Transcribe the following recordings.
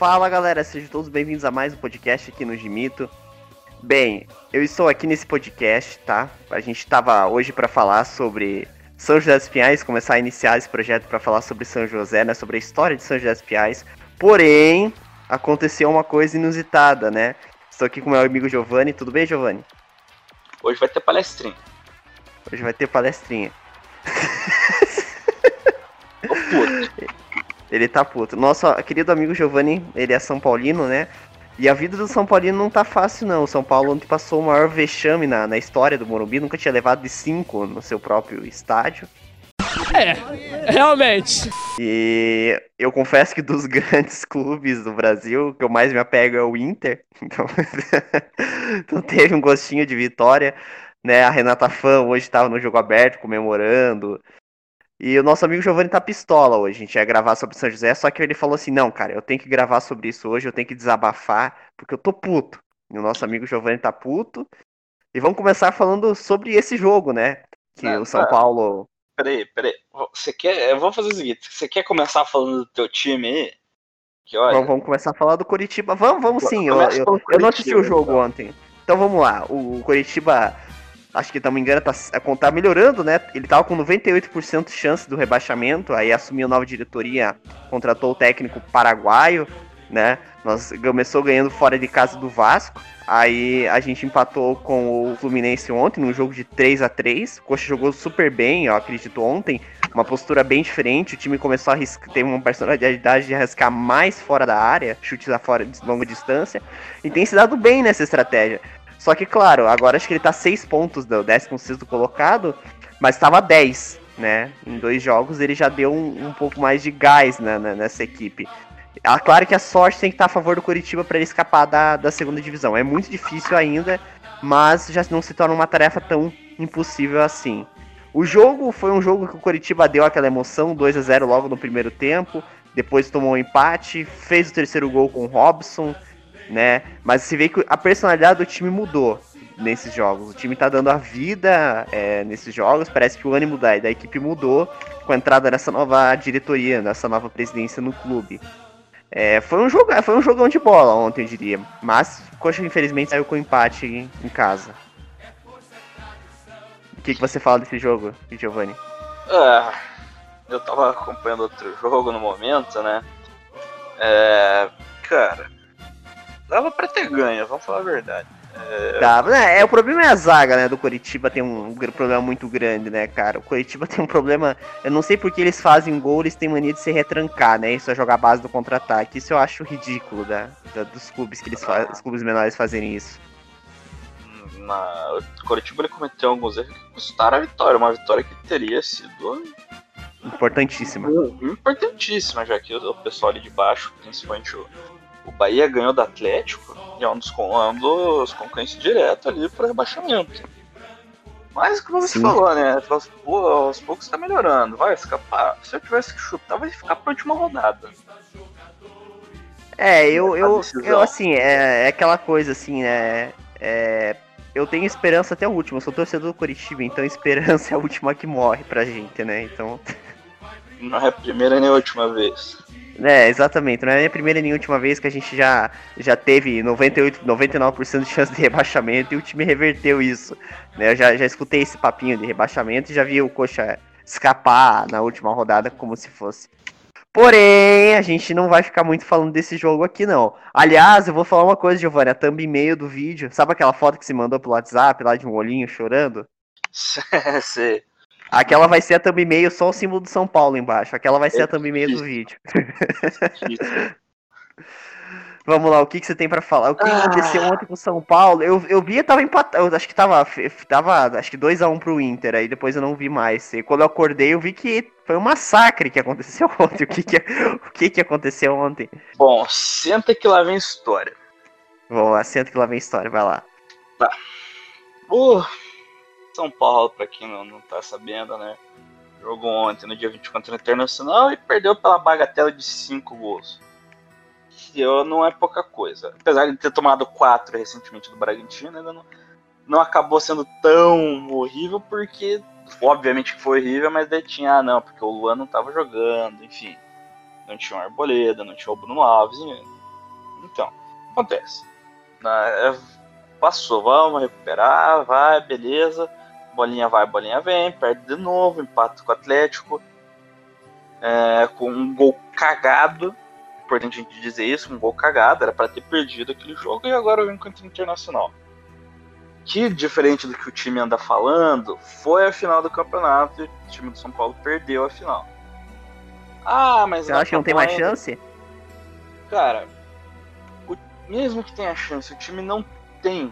Fala galera, sejam todos bem-vindos a mais um podcast aqui no Gimito. Bem, eu estou aqui nesse podcast, tá? A gente estava hoje para falar sobre São José dos Pinhais, começar a iniciar esse projeto para falar sobre São José, né? Sobre a história de São José dos Pinhais. Porém, aconteceu uma coisa inusitada, né? Estou aqui com meu amigo Giovanni. Tudo bem, Giovanni? Hoje vai ter palestrinha. Hoje vai ter palestrinha. Tô puto. Ele tá puto. Nosso querido amigo Giovanni, ele é São Paulino, né? E a vida do São Paulino não tá fácil, não. O São Paulo ontem passou o maior vexame na história do Morumbi. Nunca tinha levado de 5 no seu próprio estádio. Realmente. E eu confesso que dos grandes clubes do Brasil, o que eu mais me apego é o Inter. Então teve um gostinho de vitória, né? A Renata Fã hoje tava no jogo aberto comemorando. E o nosso amigo Giovanni tá pistola hoje. A gente ia gravar sobre São José, só que ele falou assim: não, cara, eu tenho que gravar sobre isso hoje, eu tenho que desabafar, porque eu tô puto. E o nosso amigo Giovanni tá puto. E vamos começar falando sobre esse jogo, né? Que o São Paulo. Peraí. Você quer. Vamos fazer o seguinte: você quer começar falando do teu time aí? Que olha. Vamos começar a falar do Coritiba. Vamos sim. Eu não assisti o Coritiba, jogo então. ontem. Então vamos lá. O Coritiba, acho que, não me engano, tá melhorando, né? Ele tava com 98% de chance do rebaixamento. Aí assumiu a nova diretoria, contratou o técnico paraguaio, né? Começou ganhando fora de casa do Vasco. Aí a gente empatou com o Fluminense ontem, num jogo de 3-3. O Coxa jogou super bem, eu acredito, ontem. Uma postura bem diferente. O time começou a ter uma personalidade de arriscar mais fora da área, chutes a fora de longa distância. E tem se dado bem nessa estratégia. Só que, claro, agora acho que ele tá 6 pontos do 16º colocado, mas estava 10, né? Em 2 jogos ele já deu um pouco mais de gás nessa equipe. Claro que a sorte tem que estar a favor do Coritiba para ele escapar da segunda divisão. É muito difícil ainda, mas já não se torna uma tarefa tão impossível assim. O jogo foi um jogo que o Coritiba deu aquela emoção, 2-0 logo no primeiro tempo, depois tomou um empate, fez o terceiro gol com o Robson, né? Mas você vê que a personalidade do time mudou nesses jogos. O time tá dando a vida nesses jogos, parece que o ânimo da equipe mudou com a entrada dessa nova diretoria, dessa nova presidência no clube. Foi um jogão de bola ontem, eu diria. Mas o Coxa, infelizmente, saiu com empate em casa. O que você fala desse jogo, Giovanni? Eu tava acompanhando outro jogo no momento, né? Cara, dava pra ter ganho, vamos falar a verdade. O problema é a zaga, né, do Coritiba tem um problema muito grande, né, cara. O Coritiba tem um problema, eu não sei porque eles fazem gol, eles têm mania de se retrancar, né, isso é jogar a base do contra-ataque. Isso eu acho ridículo dos clubes que os clubes menores fazerem isso. O Coritiba ele cometeu alguns erros que custaram a vitória, uma vitória que teria sido importantíssima, já que o pessoal ali de baixo, principalmente o Bahia ganhou do Atlético e é um dos concorrentes direto ali pro rebaixamento. Mas como você falou, né? Aos poucos tá melhorando. Vai escapar. Se eu tivesse que chutar, vai ficar pra última rodada. Eu assim, é aquela coisa assim, né? Eu tenho esperança até o último. Eu sou torcedor do Coritiba, então a esperança é a última que morre pra gente, né? Então. Não é a primeira nem a última vez. Exatamente. Não é a primeira nem a última vez que a gente já teve 99% de chance de rebaixamento e o time reverteu isso. Né? Eu já escutei esse papinho de rebaixamento e já vi o Coxa escapar na última rodada como se fosse. Porém, a gente não vai ficar muito falando desse jogo aqui, não. Aliás, eu vou falar uma coisa, Giovanni. A thumb e-mail do vídeo, sabe aquela foto que você mandou pelo WhatsApp, lá de um olhinho chorando? Sei. Aquela vai ser a thumb e-mail, só o símbolo do São Paulo embaixo. Aquela vai ser a thumb e-mail do vídeo. Vamos lá, o que você tem pra falar? O que aconteceu ontem com o São Paulo? Eu vi, tava empatado. Eu acho que tava acho que 2-1 pro Inter, aí depois eu não vi mais. E quando eu acordei, eu vi que foi um massacre que aconteceu ontem. O que aconteceu ontem? Bom, senta que lá vem história. Vamos lá, senta que lá vem história, vai lá. Tá. São Paulo, pra quem não tá sabendo, né? Jogou ontem, no dia 20 contra o Internacional e perdeu pela bagatela de 5 gols. Que não é pouca coisa. Apesar de ter tomado 4 recentemente do Bragantino, ainda não acabou sendo tão horrível, porque obviamente que foi horrível, mas daí tinha, porque o Luan não tava jogando, enfim. Não tinha o Arboleda, não tinha o Bruno Alves, Então, acontece. Passou, vamos recuperar, vai, beleza. Bolinha vai, bolinha vem, perde de novo, empata com o Atlético. Com um gol cagado. Importante a gente dizer isso, um gol cagado. Era para ter perdido aquele jogo e agora vem contra o Internacional. Que, diferente do que o time anda falando, foi a final do campeonato e o time do São Paulo perdeu a final. Mas você acha que não tem mais chance? Cara, mesmo que tenha chance, o time não tem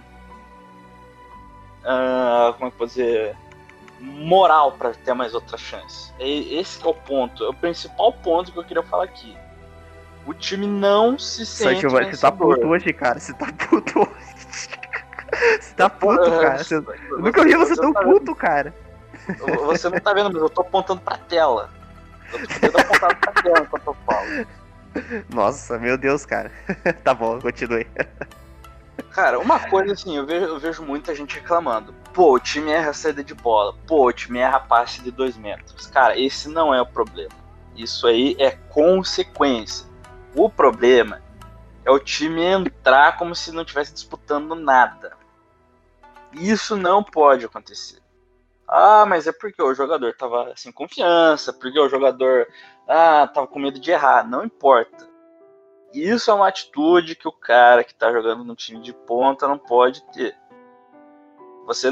como é que eu vou dizer, moral para ter mais outra chance. Esse que é o ponto, é o principal ponto que eu queria falar aqui. O time não se sente vencedor. Você tá puto hoje, cara. Você tá puto hoje. Você tá puto, cara. Eu nunca vi você tão puto, cara. Você não tá vendo, mas eu tô apontando pra tela. Eu tô apontando pra tela enquanto eu falo. Nossa, meu Deus, cara. Tá bom, continue. Cara, uma coisa assim, eu vejo muita gente reclamando. Pô, o time erra a saída de bola. Pô, o time erra passe de 2 metros. Cara, esse não é o problema. Isso aí é consequência. O problema é o time entrar como se não estivesse disputando nada. Isso não pode acontecer. Mas é porque o jogador tava sem confiança, porque o jogador tava com medo de errar. Não importa. Isso é uma atitude que o cara que tá jogando no time de ponta não pode ter. Você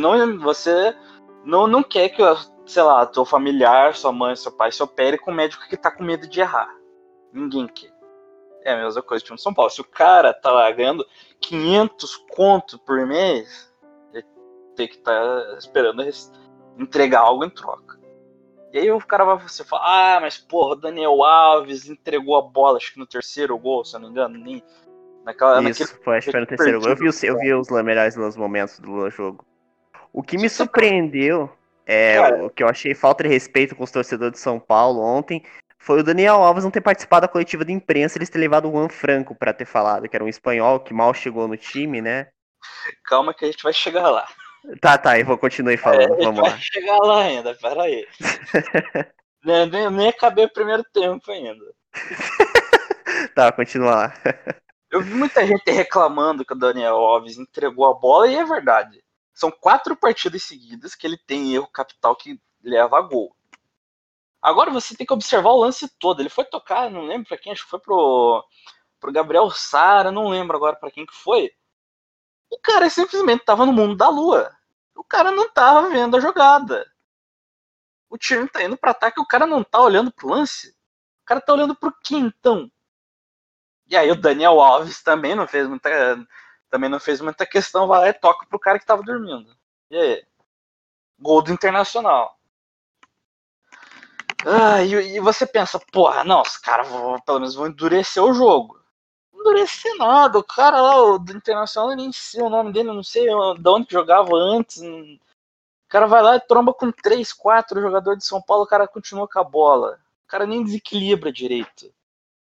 não quer que, sei lá, teu familiar, sua mãe, seu pai se opere com um médico que tá com medo de errar. Ninguém quer. É a mesma coisa do time de São Paulo. Se o cara tá lá ganhando 500 conto por mês, ele tem que estar esperando entregar algo em troca. E aí o cara vai você falar, mas porra, o Daniel Alves entregou a bola, acho que no terceiro gol, se eu não me engano, nem Isso, acho que foi no terceiro gol. Eu vi os melhores momentos do jogo. O que me surpreendeu, o que eu achei falta de respeito com os torcedores de São Paulo ontem, foi o Daniel Alves não ter participado da coletiva de imprensa, eles terem levado o Juan Franco pra ter falado, que era um espanhol que mal chegou no time, né? Calma que a gente vai chegar lá. Tá, eu vou continuar falando, vamos lá. Vai chegar lá ainda, pera aí. nem acabei o primeiro tempo ainda. Tá, continua lá. Eu vi muita gente reclamando que o Daniel Alves entregou a bola, e é verdade. São 4 partidas seguidas que ele tem erro capital que leva a gol. Agora você tem que observar o lance todo. Ele foi tocar, não lembro pra quem, acho que foi pro Gabriel Sara, não lembro agora pra quem que foi. O cara simplesmente tava no mundo da lua. O cara não tava vendo a jogada. O time tá indo pra ataque e o cara não tá olhando pro lance. O cara tá olhando pro quintão. E aí o Daniel Alves também não fez muita questão, vai lá e toca pro cara que tava dormindo. E aí? Gol do Internacional. E você pensa, porra, não, os caras pelo menos vão endurecer o jogo. Não endurecer nada, o cara lá, do Internacional, eu nem sei o nome dele, eu não sei de onde que jogava antes. O cara vai lá e tromba com 3, 4 jogadores de São Paulo, o cara continua com a bola. O cara nem desequilibra direito.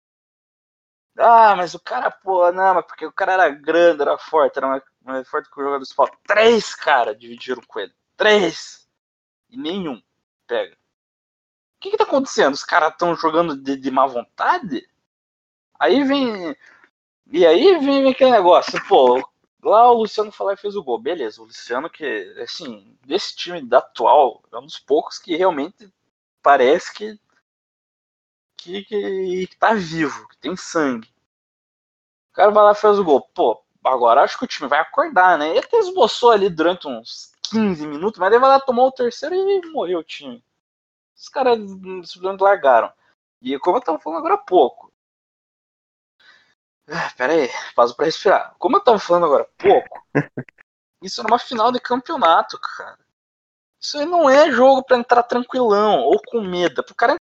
Mas o cara, não, mas porque o cara era grande, era forte, era mais forte que o jogador de São Paulo. 3 caras dividiram com ele. 3! E nenhum pega. O que tá acontecendo? Os caras estão jogando de má vontade? Aí vem aquele negócio, lá o Luciano foi lá e fez o gol. Beleza, o Luciano que, assim, desse time da atual, é um dos poucos que realmente parece que tá vivo, que tem sangue. O cara vai lá e faz o gol. Agora acho que o time vai acordar, né? Ele até esboçou ali durante uns 15 minutos, mas ele vai lá, tomou o terceiro e morreu o time. Os caras simplesmente largaram. E como eu tava falando agora há pouco. Pera aí, pausa pra respirar. Como eu tava falando agora há pouco, isso era uma final de campeonato, cara. Isso aí não é jogo pra entrar tranquilão ou com medo. É pro cara.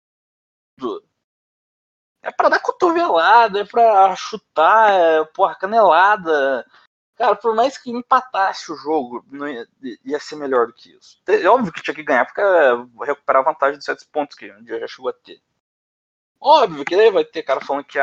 É pra dar cotovelada, é pra chutar, canelada. Cara, por mais que empatasse o jogo, não ia ser melhor do que isso. É óbvio que tinha que ganhar, porque recuperar a vantagem de 7 pontos que um dia já chegou a ter. Óbvio que daí vai ter cara falando que,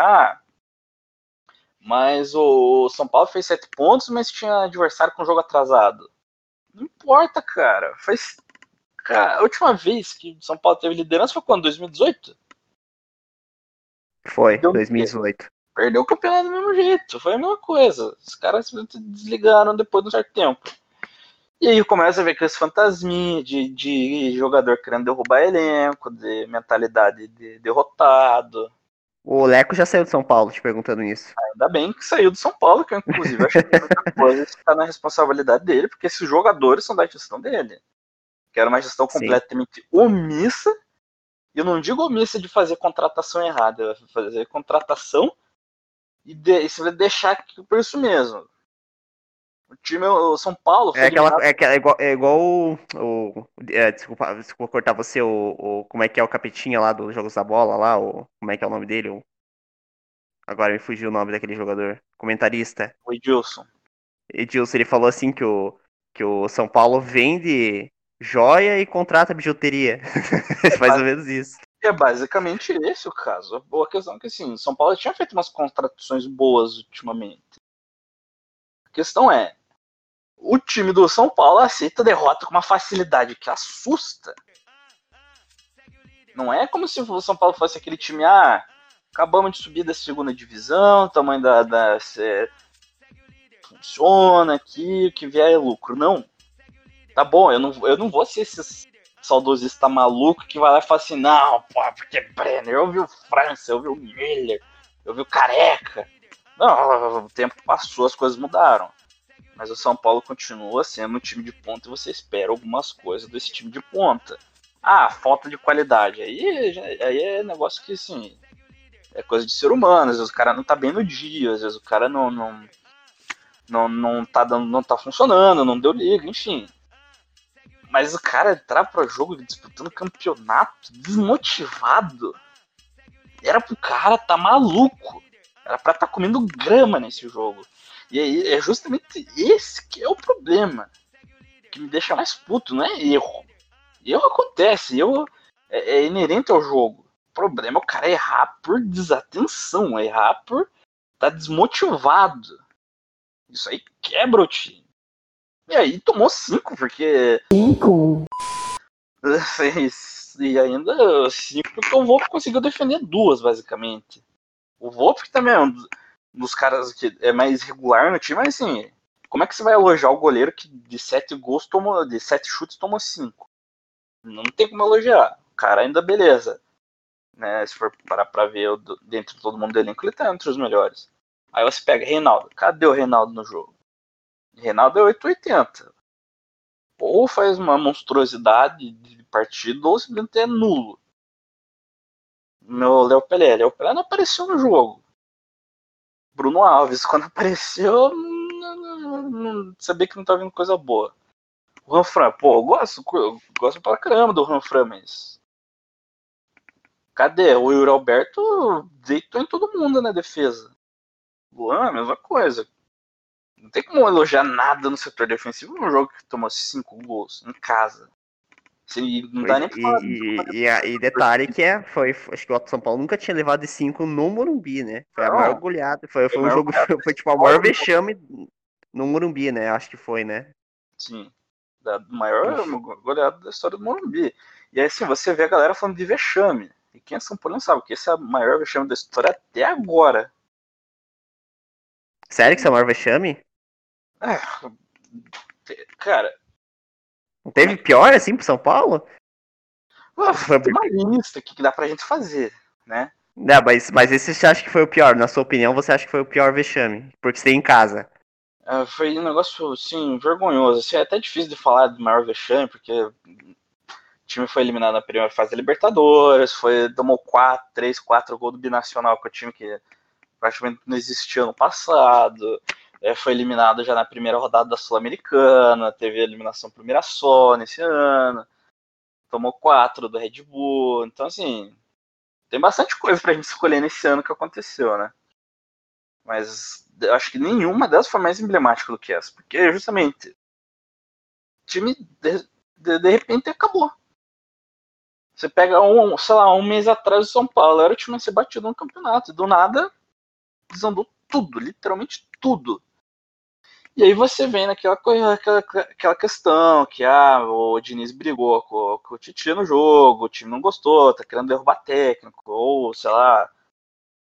mas o São Paulo fez 7 pontos, mas tinha adversário com jogo atrasado. Não importa, cara. A última vez que o São Paulo teve liderança foi quando? 2018? Foi, 2018. perdeu o campeonato do mesmo jeito. Foi a mesma coisa. Os caras se desligaram depois de um certo tempo. E aí começa a ver aqueles fantasminhas de jogador querendo derrubar elenco, de mentalidade de derrotado. O Leco já saiu de São Paulo te perguntando isso. Ainda bem que saiu do São Paulo, que eu inclusive acho que muita coisa está na responsabilidade dele, porque esses jogadores são da gestão dele. Que era uma gestão Sim. completamente omissa. E eu não digo omissa de fazer contratação errada, fazer contratação e deixar por isso mesmo. O time, o São Paulo, foi eliminado. É igual desculpa cortar você, como é que é o capetinha lá dos Jogos da Bola lá, como é que é o nome dele? Agora me fugiu o nome daquele jogador. Comentarista. O Edilson. Edilson, ele falou assim que o São Paulo vende joia e contrata bijuteria. Mais ou menos isso. É basicamente esse o caso. A boa questão é que assim, o São Paulo tinha feito umas contratações boas ultimamente. A questão é, o time do São Paulo aceita a derrota com uma facilidade que assusta. Não é como se o São Paulo fosse aquele time, acabamos de subir da segunda divisão, tamanho funciona aqui, o que vier é lucro. Não. Tá bom, eu não vou ser esse saudosista maluco que vai lá e fala assim, não, pô, porque Brenner, eu vi o França, eu vi o Miller, eu vi o Careca. Não, o tempo passou, as coisas mudaram. Mas o São Paulo continua sendo um time de ponta e você espera algumas coisas desse time de ponta. Falta de qualidade. Aí é negócio que, assim, é coisa de ser humano. Às vezes o cara não tá bem no dia, às vezes o cara não tá funcionando, não deu liga, enfim. Mas o cara entrar pro jogo disputando campeonato desmotivado, era pro cara tá maluco. Era pra tá comendo grama nesse jogo. E aí é justamente esse que é o problema. Que me deixa mais puto, não é erro. Erro acontece, erro é inerente ao jogo. O problema é o cara errar por desatenção, errar por tá desmotivado. Isso aí quebra o time. E aí tomou 5, porque. 5? E ainda 5 porque o Volpe conseguiu defender 2, basicamente. O Volpe também é um dos caras que é mais regular no time, mas assim, como é que você vai elogiar o goleiro que de 7 gols tomou, de 7 chutes tomou 5? Não tem como elogiar. O cara ainda beleza. Né, se for parar pra ver dentro de todo mundo do elenco, ele tá entre os melhores. Aí você pega Reinaldo. Cadê o Reinaldo no jogo? Reinaldo é 880. Ou faz uma monstruosidade de partida, ou simplesmente é nulo. Meu Léo Pelé não apareceu no jogo. Bruno Alves, quando apareceu, não sabia que não tava vindo coisa boa. O Ranfran, eu gosto pra caramba do Ranfran, mas. Cadê? O Yuri Alberto deitou em todo mundo na defesa. Luan, a mesma coisa. Não tem como elogiar nada no setor defensivo num jogo que tomou 5 gols em casa. Assim, não dá nem pra falar. E detalhe que acho que o São Paulo nunca tinha levado de 5 no Morumbi, né? Foi a Não, maior goleada. Foi um jogo, foi tipo a maior vexame no Morumbi, né? Acho que foi, né? Sim. Da maior goleada da história do Morumbi. E aí, assim, você vê a galera falando de vexame. E quem é São Paulo não sabe que esse é a maior vexame da história até agora. Sério que isso é o maior vexame? Cara. Não teve pior assim pro São Paulo? Tem uma lista aqui que dá pra gente fazer, né? Não, mas esse você acha que foi o pior? Na sua opinião, você acha que foi o pior vexame? Porque você tem em casa. Foi um negócio, assim, vergonhoso. Assim, é até difícil de falar de maior vexame, porque o time foi eliminado na primeira fase da Libertadores, tomou 3, 4 gols do Binacional, que é o time que praticamente não existia ano passado. Foi eliminado já na primeira rodada da Sul-Americana, teve a eliminação pro Mirassol nesse ano, tomou 4 do Red Bull. Então, assim, tem bastante coisa pra gente escolher nesse ano que aconteceu, né? Mas eu acho que nenhuma delas foi mais emblemática do que essa, porque justamente o time de repente acabou. Você pega um mês atrás o São Paulo, era o time a ser batido no campeonato, e do nada desandou tudo, literalmente tudo. E aí você vem aquela questão que o Diniz brigou com o Tite no jogo, o time não gostou, tá querendo derrubar técnico, ou sei lá,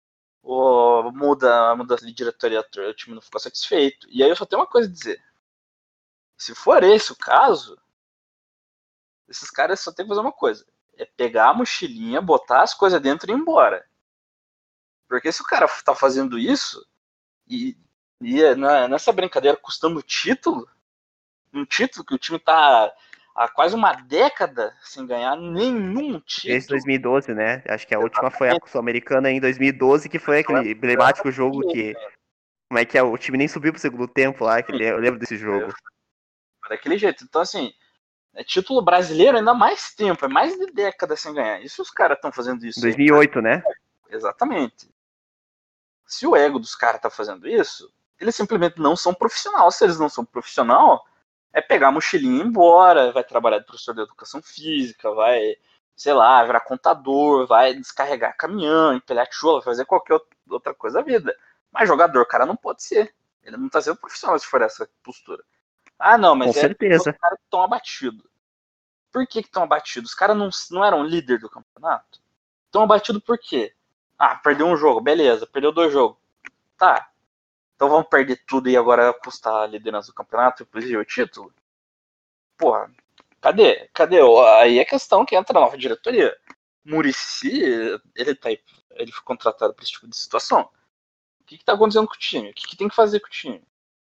ou muda de diretoria, o time não ficou satisfeito. E aí eu só tenho uma coisa a dizer. Se for esse o caso, esses caras só tem que fazer uma coisa. É pegar a mochilinha, botar as coisas dentro e ir embora. Porque se o cara tá fazendo isso, e nessa brincadeira custando o título, um título que o time tá há quase uma década sem ganhar nenhum Desde título. 2012, né? Acho que a última foi a Exatamente. Sul-Americana em 2012, que foi aquele emblemático jogo que. Como é que é? O time nem subiu pro segundo tempo lá, que eu lembro desse jogo. Daquele jeito. Então, assim, é título brasileiro ainda mais tempo, é mais de década sem ganhar. E se os caras estão fazendo isso aí? 2008, né? Exatamente. Se o ego dos caras tá fazendo isso, eles simplesmente não são profissional. Se eles não são profissional, é pegar a mochilinha e ir embora, vai trabalhar de professor de educação física, vai, sei lá, virar contador, vai descarregar caminhão, empilhar tijolo, fazer qualquer outra coisa da vida. Mas jogador, o cara não pode ser. Ele não tá sendo profissional se for essa postura. Ah, não, Com mas é porque os certeza. caras estão abatidos. Por que estão abatidos? Os caras não eram líder do campeonato? Estão abatidos por quê? Ah, perdeu um jogo, beleza, perdeu 2 jogos. Tá, então vamos perder tudo e agora custar a liderança do campeonato e depois o título? Porra, cadê? Cadê? Aí é questão que entra na nova diretoria. Murici, ele foi contratado para esse tipo de situação. O que tá acontecendo com o time? O que tem que fazer com o time?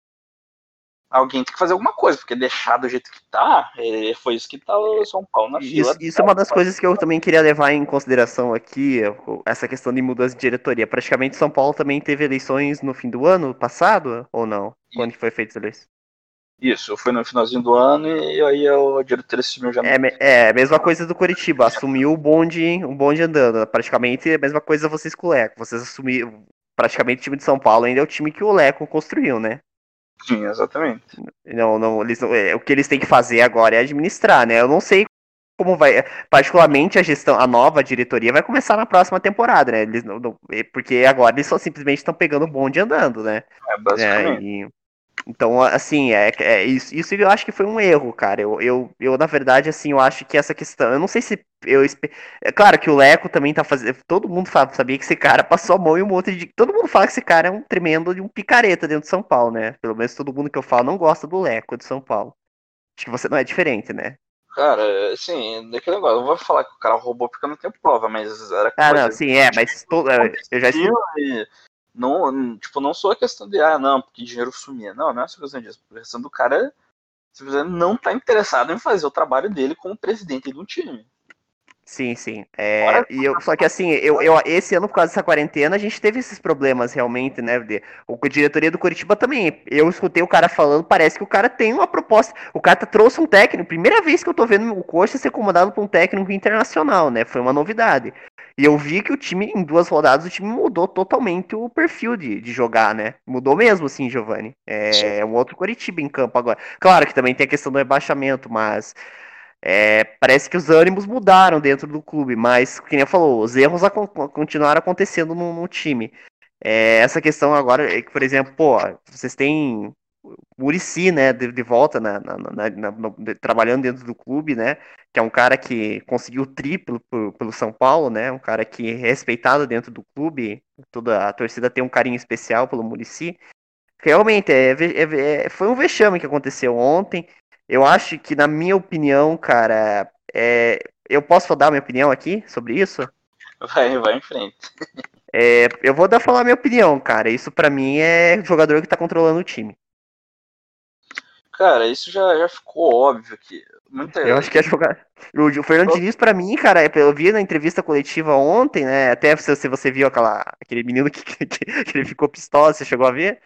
Alguém tem que fazer alguma coisa, porque deixar do jeito que tá, foi isso que tá o São Paulo na fila. Isso é uma das coisas que eu também queria levar em consideração aqui, essa questão de mudança de diretoria. Praticamente São Paulo também teve eleições no fim do ano passado, ou não? Quando que foi feito as eleições? Isso, foi no finalzinho do ano e aí a diretoria assumiu já. É a mesma coisa do Coritiba, assumiu o bonde andando. Praticamente a mesma coisa vocês com o Leco. Vocês assumiram, praticamente o time de São Paulo ainda é o time que o Leco construiu, né? Sim, exatamente. O que eles têm que fazer agora é administrar, né? Eu não sei como vai, particularmente a gestão, a nova diretoria vai começar na próxima temporada, né? Porque agora eles só simplesmente estão pegando o bonde andando, né? Basicamente. Então, assim, isso eu acho que foi um erro, cara. Na verdade, assim, eu acho que essa questão. Eu não sei se. É claro que o Leco também tá fazendo. Todo mundo sabia que esse cara passou a mão em um monte de. Todo mundo fala que esse cara é um tremendo de um picareta dentro de São Paulo, né? Pelo menos todo mundo que eu falo não gosta do Leco de São Paulo. Acho que você não é diferente, né? Cara, assim, daquele negócio, eu vou falar que o cara roubou porque eu não tenho prova, mas era Ah, não, coisa sim, que mas eu já aconteciam e não, tipo, não sou a questão de, não, porque dinheiro sumia. Não é essa questão disso. A questão do cara simplesmente não tá interessado em fazer o trabalho dele como presidente de um time. Sim, sim. Fora, Só que assim, esse ano, por causa dessa quarentena, a gente teve esses problemas realmente, né? A diretoria do Curitiba também. Eu escutei o cara falando, parece que o cara tem uma proposta. O cara trouxe um técnico. Primeira vez que eu tô vendo o Coxa ser comandado por um técnico internacional, né? Foi uma novidade. E eu vi que o time, em 2 rodadas, o time mudou totalmente o perfil de jogar, né? Mudou mesmo, assim, Giovanni. É um outro Curitiba em campo agora. Claro que também tem a questão do rebaixamento, mas. Parece que os ânimos mudaram dentro do clube, mas, como você falou, os erros continuaram acontecendo no time. Essa questão agora, por exemplo, pô, vocês têm o Muricy, né, de volta trabalhando dentro do clube, né, que é um cara que conseguiu o triplo pelo São Paulo, né, um cara que é respeitado dentro do clube, toda a torcida tem um carinho especial pelo Muricy. Realmente, foi um vexame que aconteceu ontem. Eu acho que, na minha opinião, cara, eu posso dar minha opinião aqui sobre isso? vai em frente. Eu vou falar minha opinião, cara. Isso pra mim é jogador que tá controlando o time. Cara, isso já ficou óbvio que Eu acho que é jogar. O Fernando Diniz, pra mim, cara, eu vi na entrevista coletiva ontem, né? Até se você viu aquele menino que ele ficou pistola, você chegou a ver?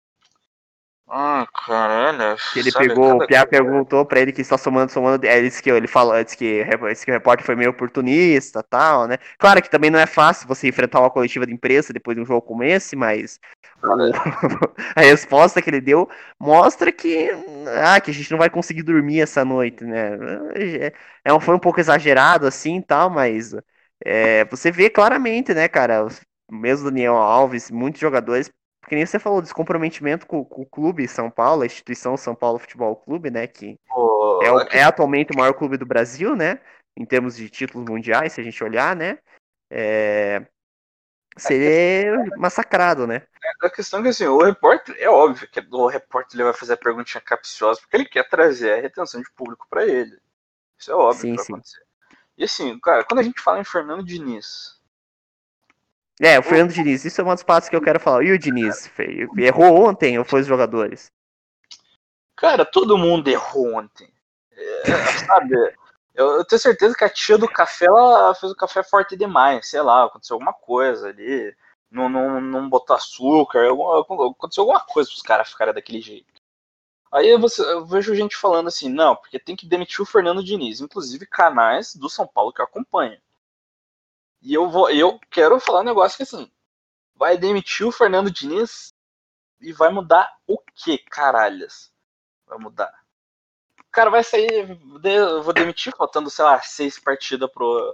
Caralho, Que ele sabe, pegou, o cada Piá coisa. perguntou pra ele que só somando, ele disse que ele falou, disse que o repórter foi meio oportunista, tal, né? Claro que também não é fácil você enfrentar uma coletiva de imprensa depois de um jogo como esse, mas o, Cara, a resposta que ele deu mostra que a gente não vai conseguir dormir essa noite, né? Foi um pouco exagerado assim, tal, mas você vê claramente, né, cara, mesmo Daniel Alves, muitos jogadores porque nem você falou, descomprometimento com o clube São Paulo, a instituição São Paulo Futebol Clube, né? Que pô, é atualmente o maior clube do Brasil, né? Em termos de títulos mundiais, se a gente olhar, né? É, ser massacrado, né? A questão é que assim, o repórter, é óbvio que o repórter ele vai fazer a perguntinha capciosa porque ele quer trazer a retenção de público pra ele. Isso é óbvio que Sim, vai sim. acontecer. E assim, cara, quando a gente fala em Fernando Diniz, O Fernando Diniz, isso é uma das partes que eu quero falar. E o Diniz? Errou ontem ou foi os jogadores? cara, todo mundo errou ontem. Sabe? Eu tenho certeza que a tia do café, ela fez o café forte demais, sei lá, aconteceu alguma coisa ali, não botou açúcar, aconteceu alguma coisa pros caras ficarem daquele jeito. Aí eu vejo gente falando assim, não, porque tem que demitir o Fernando Diniz, inclusive canais do São Paulo que eu acompanho. E eu quero falar um negócio que assim, vai demitir o Fernando Diniz e vai mudar o que, caralhas? Vai mudar. O cara vai sair, eu vou demitir, faltando, sei lá, 6 partidas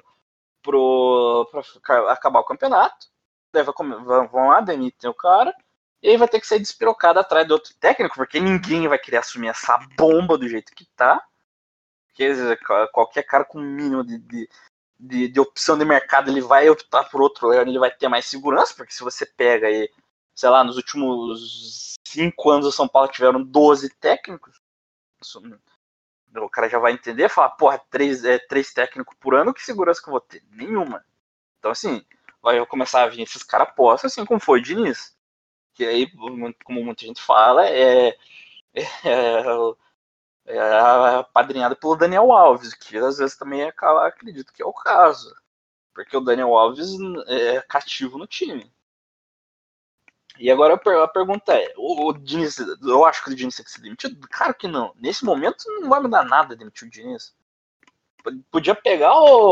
pra acabar o campeonato. Daí vão lá, demitem o cara. E aí vai ter que sair despirocado atrás do outro técnico, porque ninguém vai querer assumir essa bomba do jeito que tá. Porque qualquer cara com mínimo de opção de mercado, ele vai optar por outro lado, ele vai ter mais segurança, porque se você pega aí, sei lá, nos últimos 5 anos o São Paulo tiveram 12 técnicos, o cara já vai entender, falar, porra, três técnicos por ano, que segurança que eu vou ter? Nenhuma. Então, assim, vai começar a vir esses caras postos, assim como foi o Diniz. Que aí, como muita gente fala, apadrinhado pelo Daniel Alves, que às vezes também acredito que é o caso. Porque o Daniel Alves é cativo no time. E agora a pergunta é: o Diniz, eu acho que o Diniz tem que ser demitido? Claro que não. Nesse momento não vai mudar nada demitir o Diniz. Podia pegar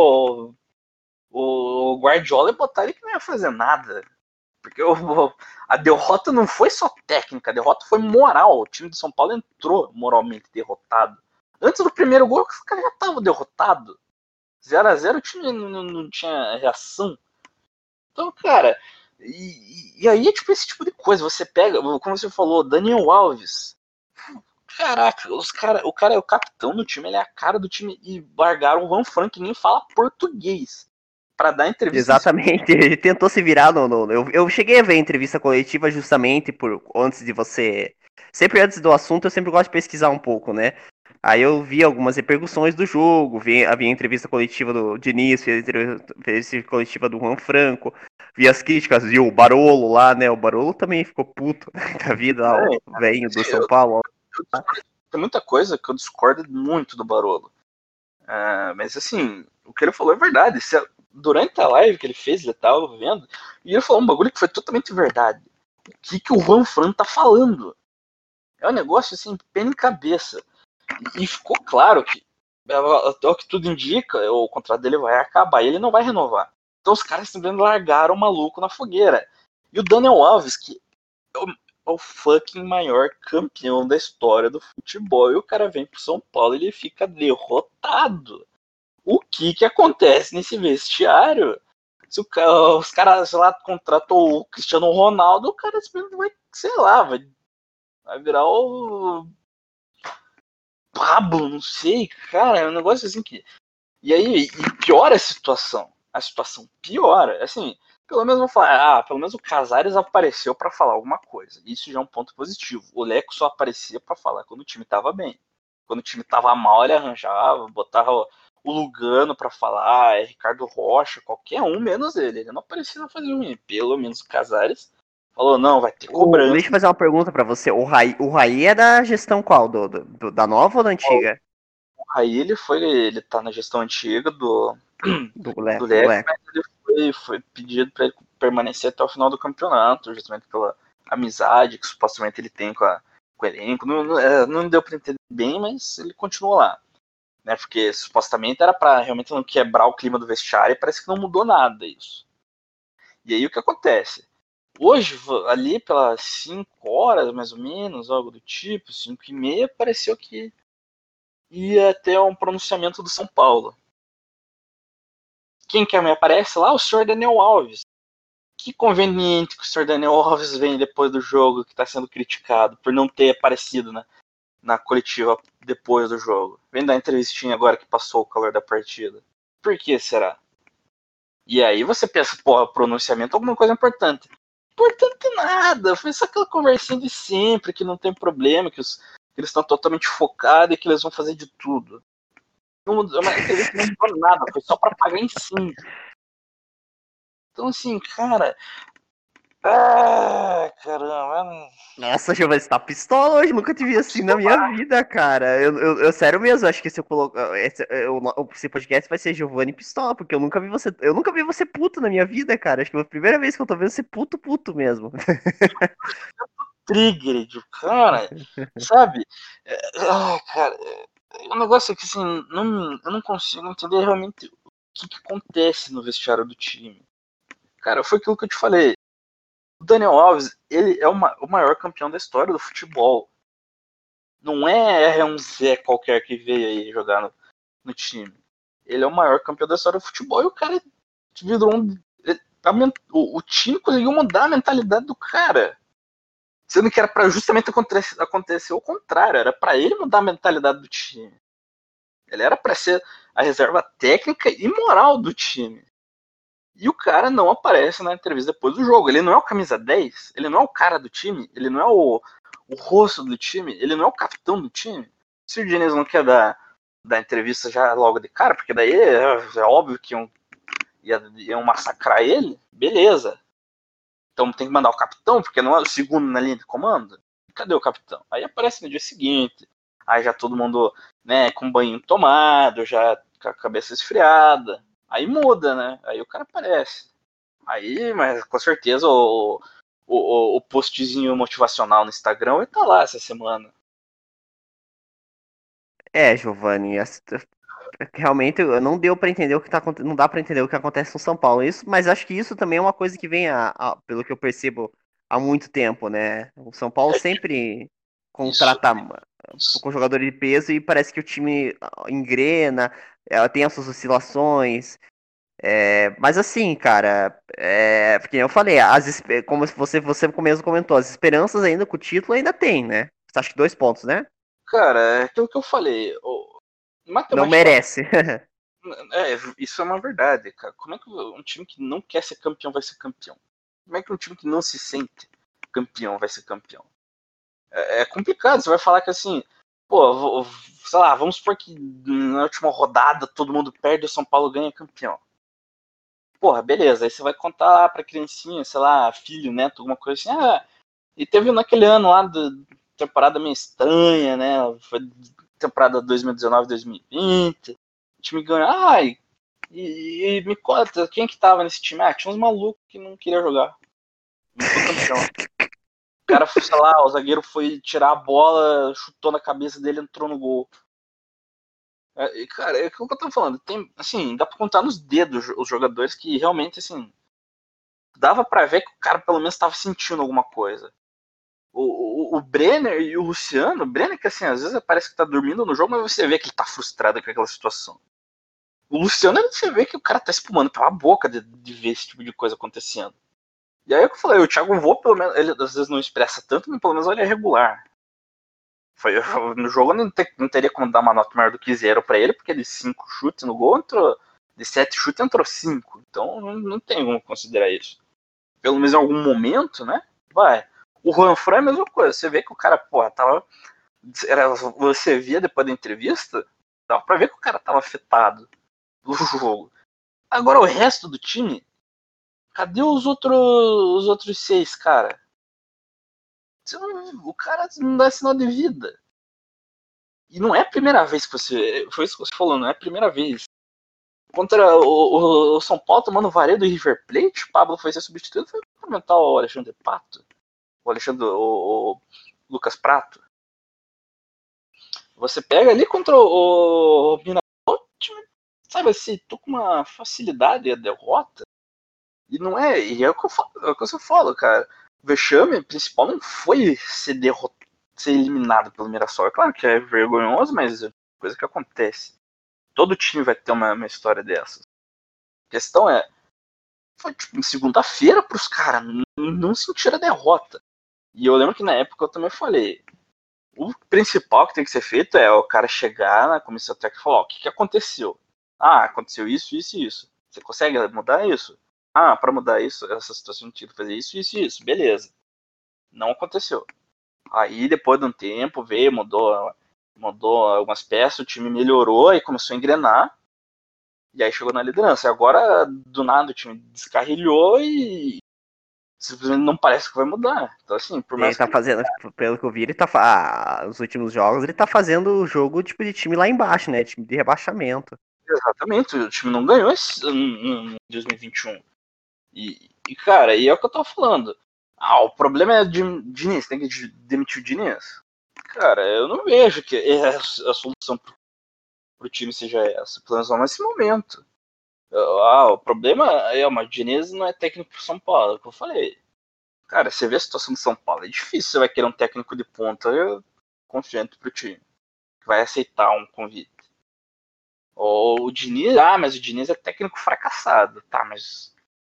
o Guardiola e botar ele que não ia fazer nada. Porque a derrota não foi só técnica, a derrota foi moral. O time do São Paulo entrou moralmente derrotado. Antes do primeiro gol, o cara já estava derrotado. 0x0 o time não tinha reação. Então, cara, e aí é tipo esse tipo de coisa. Você pega, como você falou, Daniel Alves. Caraca, o cara é o capitão do time, ele é a cara do time e largaram o Juan Fran que nem fala português para dar entrevista. Exatamente, ele tentou se virar eu cheguei a ver a entrevista coletiva justamente antes de você. Sempre antes do assunto, eu sempre gosto de pesquisar um pouco, né? Aí eu vi algumas repercussões do jogo, havia entrevista coletiva do Diniz, fez entrevista coletiva do Juan Franco, vi as críticas, viu o Barolo lá, né? O Barolo também ficou puto com a vida lá, o velho do São Paulo. Tem muita coisa que eu discordo muito do Barolo. Mas assim, o que ele falou é verdade. Durante a live que ele fez, ele tava vendo, e ele falou um bagulho que foi totalmente verdade. O que o Juan Fran tá falando? É um negócio assim, pena em cabeça. E ficou claro que, até o que tudo indica, o contrato dele vai acabar e ele não vai renovar. Então os caras simplesmente largaram o maluco na fogueira. E o Daniel Alves, que é o fucking maior campeão da história do futebol, e o cara vem pro São Paulo e ele fica derrotado. O que acontece nesse vestiário? Se os caras lá contratou o Cristiano Ronaldo, o cara simplesmente vai, sei lá, vai virar o Pablo, não sei, cara, é um negócio assim que. E aí, piora a situação. A situação piora. Assim, pelo menos vou falar, pelo menos o Casares apareceu para falar alguma coisa. Isso já é um ponto positivo. O Leco só aparecia para falar quando o time tava bem. Quando o time tava mal, ele arranjava, botava o Lugano para falar, Ricardo Rocha, qualquer um menos ele. Ele não aparecia fazer ruim. Pelo menos o Casares falou, não, vai ter cobrança. Deixa eu fazer uma pergunta pra você. O Raí é da gestão qual? Da nova ou da antiga? Aí ele tá na gestão antiga Do do Leco, do Leco, Leco. mas ele foi pedido para ele permanecer até o final do campeonato, justamente pela amizade que supostamente ele tem com o elenco. Não deu para entender bem, mas ele continuou lá. Né, porque supostamente era para realmente não quebrar o clima do vestiário e parece que não mudou nada isso. E aí o que acontece? Hoje, ali pelas 5 horas, mais ou menos, algo do tipo, 5h30, pareceu que ia ter um pronunciamento do São Paulo. Quem que me aparece lá? O senhor Daniel Alves. Que conveniente que o senhor Daniel Alves vem depois do jogo, que está sendo criticado por não ter aparecido na coletiva depois do jogo. Vem dar entrevistinha agora que passou o calor da partida. Por que será? E aí você pensa, pô, pronunciamento é alguma coisa importante. Importante nada, foi só aquela conversinha de sempre, que não tem problema, que eles estão totalmente focados e que eles vão fazer de tudo. É uma entrevista que não mudou nada, foi só pra pagar incêndio. Então, assim, cara. Ah, caramba. Nossa, Giovanni, você tá pistola hoje, nunca te vi assim na minha vida, cara. Eu sério mesmo, acho que se eu colocar. Esse podcast vai ser Giovanni Pistola, porque eu nunca vi você puto na minha vida, cara. Acho que é a primeira vez que eu tô vendo você puto mesmo. Triggered, cara, sabe? Cara, o negócio é que, assim, eu não consigo entender realmente o que acontece no vestiário do time. Cara, foi aquilo que eu te falei. O Daniel Alves, ele é o maior campeão da história do futebol. Não é um Zé qualquer que veio aí jogar no time. Ele é o maior campeão da história do futebol e o cara virou um. O time conseguiu mudar a mentalidade do cara. Sendo que era para justamente acontecer o contrário, era para ele mudar a mentalidade do time. Ele era para ser a reserva técnica e moral do time. E o cara não aparece na entrevista depois do jogo. Ele não é o camisa 10, ele não é o cara do time, ele não é o rosto do time, ele não é o capitão do time. Se o Diniz não quer dar entrevista já logo de cara, porque daí é óbvio que iam massacrar ele, beleza. Então tem que mandar o capitão, porque não é o segundo na linha de comando. Cadê o capitão? Aí aparece no dia seguinte. Aí já todo mundo, né, com banho tomado, já com a cabeça esfriada. Aí muda, né? Aí o cara aparece. Aí, mas com certeza o postzinho motivacional no Instagram vai estar lá essa semana. É, Giovanni, realmente não deu para entender o que tá acontecendo, não dá para entender o que acontece no São Paulo. Isso, mas acho que isso também é uma coisa que vem pelo que eu percebo há muito tempo, né? O São Paulo sempre Isso, contrata isso. com jogador de peso e parece que o time engrena, tem as suas oscilações. Mas assim, cara, porque eu falei, como você mesmo comentou, as esperanças ainda com o título ainda tem, né? Você acha que 2 pontos, né? Cara, é aquilo que eu falei. Não Matematicamente, merece. isso é uma verdade, cara. Como é que um time que não quer ser campeão vai ser campeão? Como é que um time que não se sente campeão vai ser campeão? É complicado, você vai falar que assim, pô, sei lá, vamos supor que na última rodada todo mundo perde e o São Paulo ganha campeão. Porra, beleza, aí você vai contar lá pra criancinha, sei lá, filho, neto, alguma coisa assim, e teve naquele ano lá, temporada meio estranha, né, foi temporada 2019, 2020, o time ganhou, e me conta, quem que tava nesse time? Tinha uns malucos que não queria jogar, não foi campeão. O cara, sei lá, o zagueiro foi tirar a bola, chutou na cabeça dele e entrou no gol. Cara, é aquilo que eu tô falando. Tem, assim, dá pra contar nos dedos os jogadores que realmente, assim, dava pra ver que o cara pelo menos tava sentindo alguma coisa. O Brenner e o Luciano, o Brenner que assim, às vezes parece que tá dormindo no jogo, mas você vê que ele tá frustrado com aquela situação. O Luciano, você vê que o cara tá espumando pela boca de ver esse tipo de coisa acontecendo. E aí é o que eu falei, o Thiago Vô, pelo menos, ele às vezes não expressa tanto, mas pelo menos ele é regular. No jogo não teria como dar uma nota maior do que 0 pra ele, porque de 5 chutes no gol entrou. De 7 chutes entrou 5. Então não tem como considerar isso. Pelo menos em algum momento, né? Vai. O Juan Fran é a mesma coisa. Você vê que o cara, porra, tava. Você via depois da entrevista, dava pra ver que o cara tava afetado do jogo. Agora o resto do time, cadê os outros 6, cara? O cara não dá sinal de vida. E não é a primeira vez que você. Foi isso que você falou, não é a primeira vez. Contra o São Paulo tomando vareio do River Plate, o Pablo foi ser substituído, foi comentar o Alexandre Pato. O Alexandre. O Lucas Prato. Você pega ali contra o Mirassol, sabe assim, tô com uma facilidade a derrota. E não é. E é o que eu falo, cara. O vexame principal não foi ser eliminado pelo Mirassol. É claro que é vergonhoso, mas é coisa que acontece. Todo time vai ter uma história dessas. A questão é, foi tipo, em segunda-feira pros caras não sentir a derrota. E eu lembro que na época eu também falei, o principal que tem que ser feito é o cara chegar na comissão técnica e falar, o que aconteceu? Aconteceu isso, isso e isso. Você consegue mudar isso? Ah, pra mudar isso, essa situação tinha que fazer isso, isso e isso. Beleza. Não aconteceu. Aí, depois de um tempo, veio, mudou algumas peças, o time melhorou e começou a engrenar. E aí chegou na liderança. E agora, do nada, o time descarrilhou e simplesmente não parece que vai mudar. Então, assim, por Ele mais tá que fazendo, pelo que eu vi, ele tá. Os últimos jogos, ele tá fazendo o jogo tipo de time lá embaixo, né? Time de rebaixamento. exatamente, o time não ganhou em 2021. E, cara, e é o que eu tô falando. Ah, o problema é de Diniz, tem que demitir o Diniz. Cara, eu não vejo que a solução pro time seja essa, pelo menos não nesse momento. O problema é, o Diniz não é técnico pro São Paulo, é o que eu falei. Cara, você vê a situação do São Paulo, é difícil você vai querer um técnico de ponta confiante pro time, que vai aceitar um convite. Ou o Diniz, mas o Diniz é técnico fracassado. Tá, mas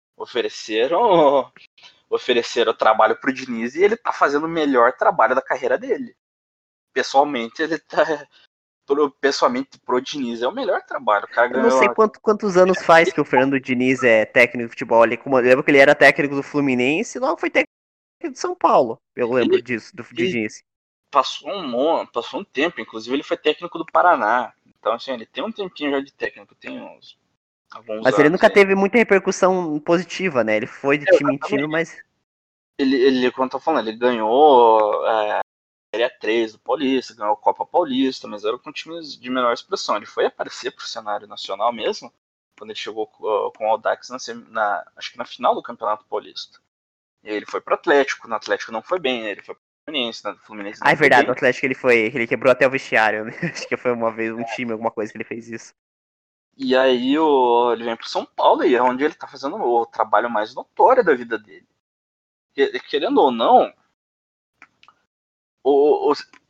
ofereceram trabalho pro Diniz e ele tá fazendo o melhor trabalho da carreira dele. Pessoalmente, pessoalmente pro Diniz é o melhor trabalho. O cara Eu não ganhou sei quantos anos faz que o Fernando Diniz é técnico de futebol. Eu lembro que ele era técnico do Fluminense e logo foi técnico de São Paulo. Eu lembro ele, disso, do ele Diniz. passou um tempo, inclusive ele foi técnico do Paraná. Então, assim, ele tem um tempinho já de técnico, tem alguns Mas ele anos nunca aí. teve muita repercussão positiva, né? Ele foi de time em time, Exatamente. mas. Como eu tô falando, ele ganhou Série A3 do Paulista, ganhou a Copa Paulista, mas era com times de menor expressão. Ele foi aparecer pro cenário nacional mesmo, quando ele chegou com o Audax acho que na final do Campeonato Paulista. E aí ele foi pro Atlético, no Atlético não foi bem, ele foi pro Fluminense, no Fluminense Ah, não é foi verdade, o bem. Atlético ele quebrou até o vestiário, né? Acho que foi uma vez um time, alguma coisa que ele fez isso. E aí ele vem pro São Paulo, e é onde ele tá fazendo o trabalho mais notório da vida dele. Querendo ou não, o, o,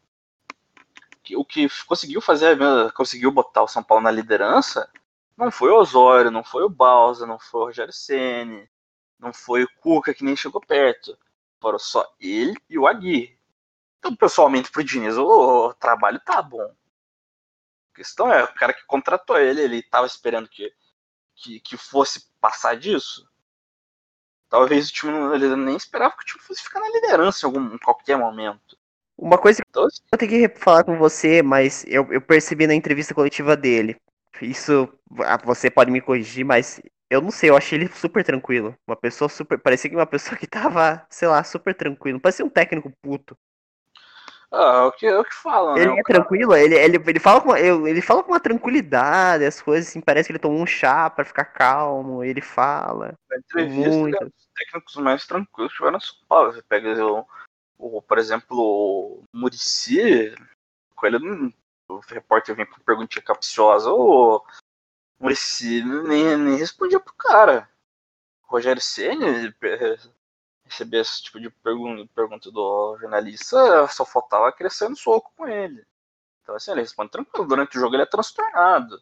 o que conseguiu botar o São Paulo na liderança não foi o Osório, não foi o Balsa, não foi o Rogério Ceni, não foi o Cuca que nem chegou perto. Foram só ele e o Aguirre. Então, pessoalmente, pro Diniz, o trabalho tá bom. A questão é, o cara que contratou ele tava esperando que fosse passar disso. Talvez o time ele nem esperava que o time fosse ficar na liderança em qualquer momento. Uma coisa que Então, eu tenho que falar com você, mas eu percebi na entrevista coletiva dele. Isso, você pode me corrigir, mas eu não sei, eu achei ele super tranquilo. Uma pessoa super. Parecia que uma pessoa que tava, sei lá, super tranquilo. Parecia um técnico puto. é o que falam, né? Ele O é cara tranquilo, ele fala ele fala com uma tranquilidade, as coisas assim, parece que ele tomou um chá pra ficar calmo, ele fala na com entrevista ele é um muita. dos técnicos mais tranquilos que tiveram na São Paulo. Você pega por exemplo, o Muricy, com ele, o repórter vem com perguntinha capciosa, o Muricy nem respondia pro cara. O Rogério Ceni receber esse tipo de pergunta do jornalista, só faltava crescer no soco com ele. Então, assim, ele responde tranquilo. Durante o jogo ele é transtornado.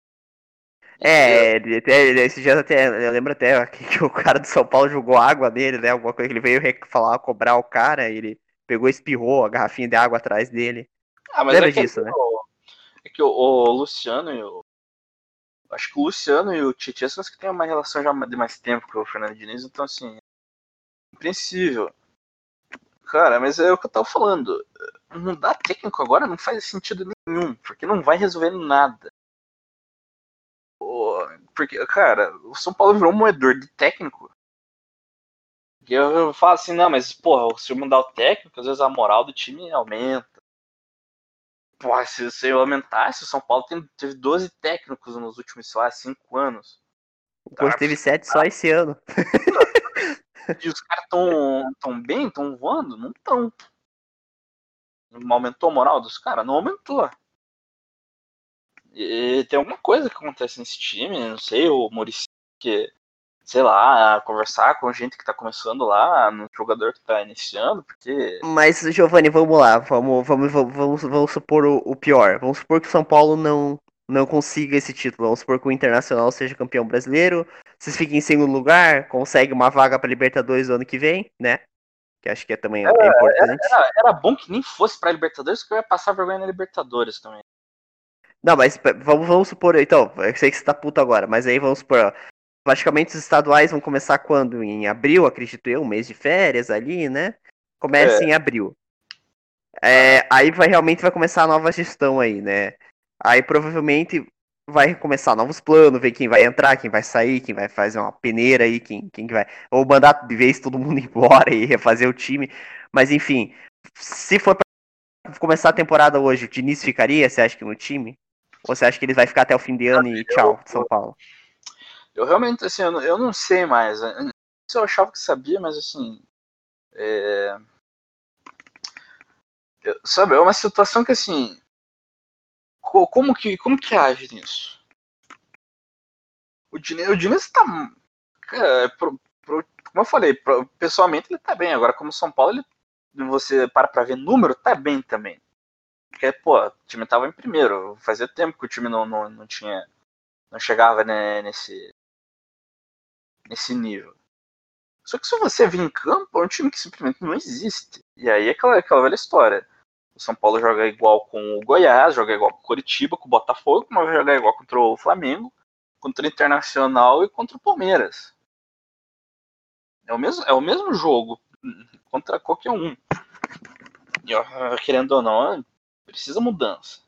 E, Esses dias até, eu lembro até que o cara do São Paulo jogou água nele, né? Alguma coisa que ele veio falar, cobrar o cara, ele pegou e espirrou a garrafinha de água atrás dele. mas Lembra disso, né? é que o Luciano e o. Acho que o Luciano e o Tite são os que têm uma relação já de mais tempo com o Fernando Diniz, então assim, compreensível. Cara, mas é o que eu tava falando. Mudar técnico agora não faz sentido nenhum, porque não vai resolver nada. Porque, cara, o São Paulo virou um moedor de técnico. E eu falo assim, não, mas, porra, se eu mudar o técnico, às vezes a moral do time aumenta. Pô, se eu aumentasse, o São Paulo teve 12 técnicos nos últimos, sei lá, 5 anos. O Então, Coxa teve 7 só esse ano. e os caras tão bem, tão voando? Não tão. Não aumentou a moral dos caras? Não aumentou. E tem alguma coisa que acontece nesse time, não sei, o Muricy, que, sei lá, conversar com gente que tá começando lá, no jogador que tá iniciando, porque. Mas, Giovanni, vamos lá. Vamos supor o pior. Vamos supor que o São Paulo não consiga esse título. Vamos supor que o Internacional seja campeão brasileiro. Vocês fiquem em segundo lugar, consegue uma vaga para Libertadores no ano que vem, né? Que acho que também é importante. Era bom que nem fosse pra Libertadores, que eu ia passar vergonha na Libertadores também. Não, mas vamos supor, então, eu sei que você tá puto agora, mas aí vamos supor, ó, praticamente os estaduais vão começar quando? Em abril, acredito eu, um mês de férias ali, né? Começa É, em abril. ah, Aí realmente vai começar a nova gestão aí, né? Aí provavelmente vai começar novos planos, ver quem vai entrar, quem vai sair, quem vai fazer uma peneira aí, quem que vai. Ou mandar de vez todo mundo embora e refazer o time. Mas enfim, se for pra começar a temporada hoje, o Diniz ficaria, você acha que no time? Ou você acha que ele vai ficar até o fim de ano e eu, tchau, São Paulo? eu realmente, assim, eu não sei mais. Eu achava que sabia, mas assim. É, sabe, é uma situação que assim. Como que age nisso? O Diniz tá. Cara, como eu falei, pessoalmente ele tá bem. Agora, como São Paulo, você para pra ver número, tá bem também. Porque, pô, o time tava em primeiro. Fazia tempo que o time não tinha. Não chegava, né, nesse nível. Só que se você vir em campo, é um time que simplesmente não existe. E aí é aquela velha história. O São Paulo joga igual com o Goiás, joga igual com o Coritiba, com o Botafogo, mas vai jogar igual contra o Flamengo, contra o Internacional e contra o Palmeiras. É o mesmo jogo contra qualquer um. E, querendo ou não, precisa mudança.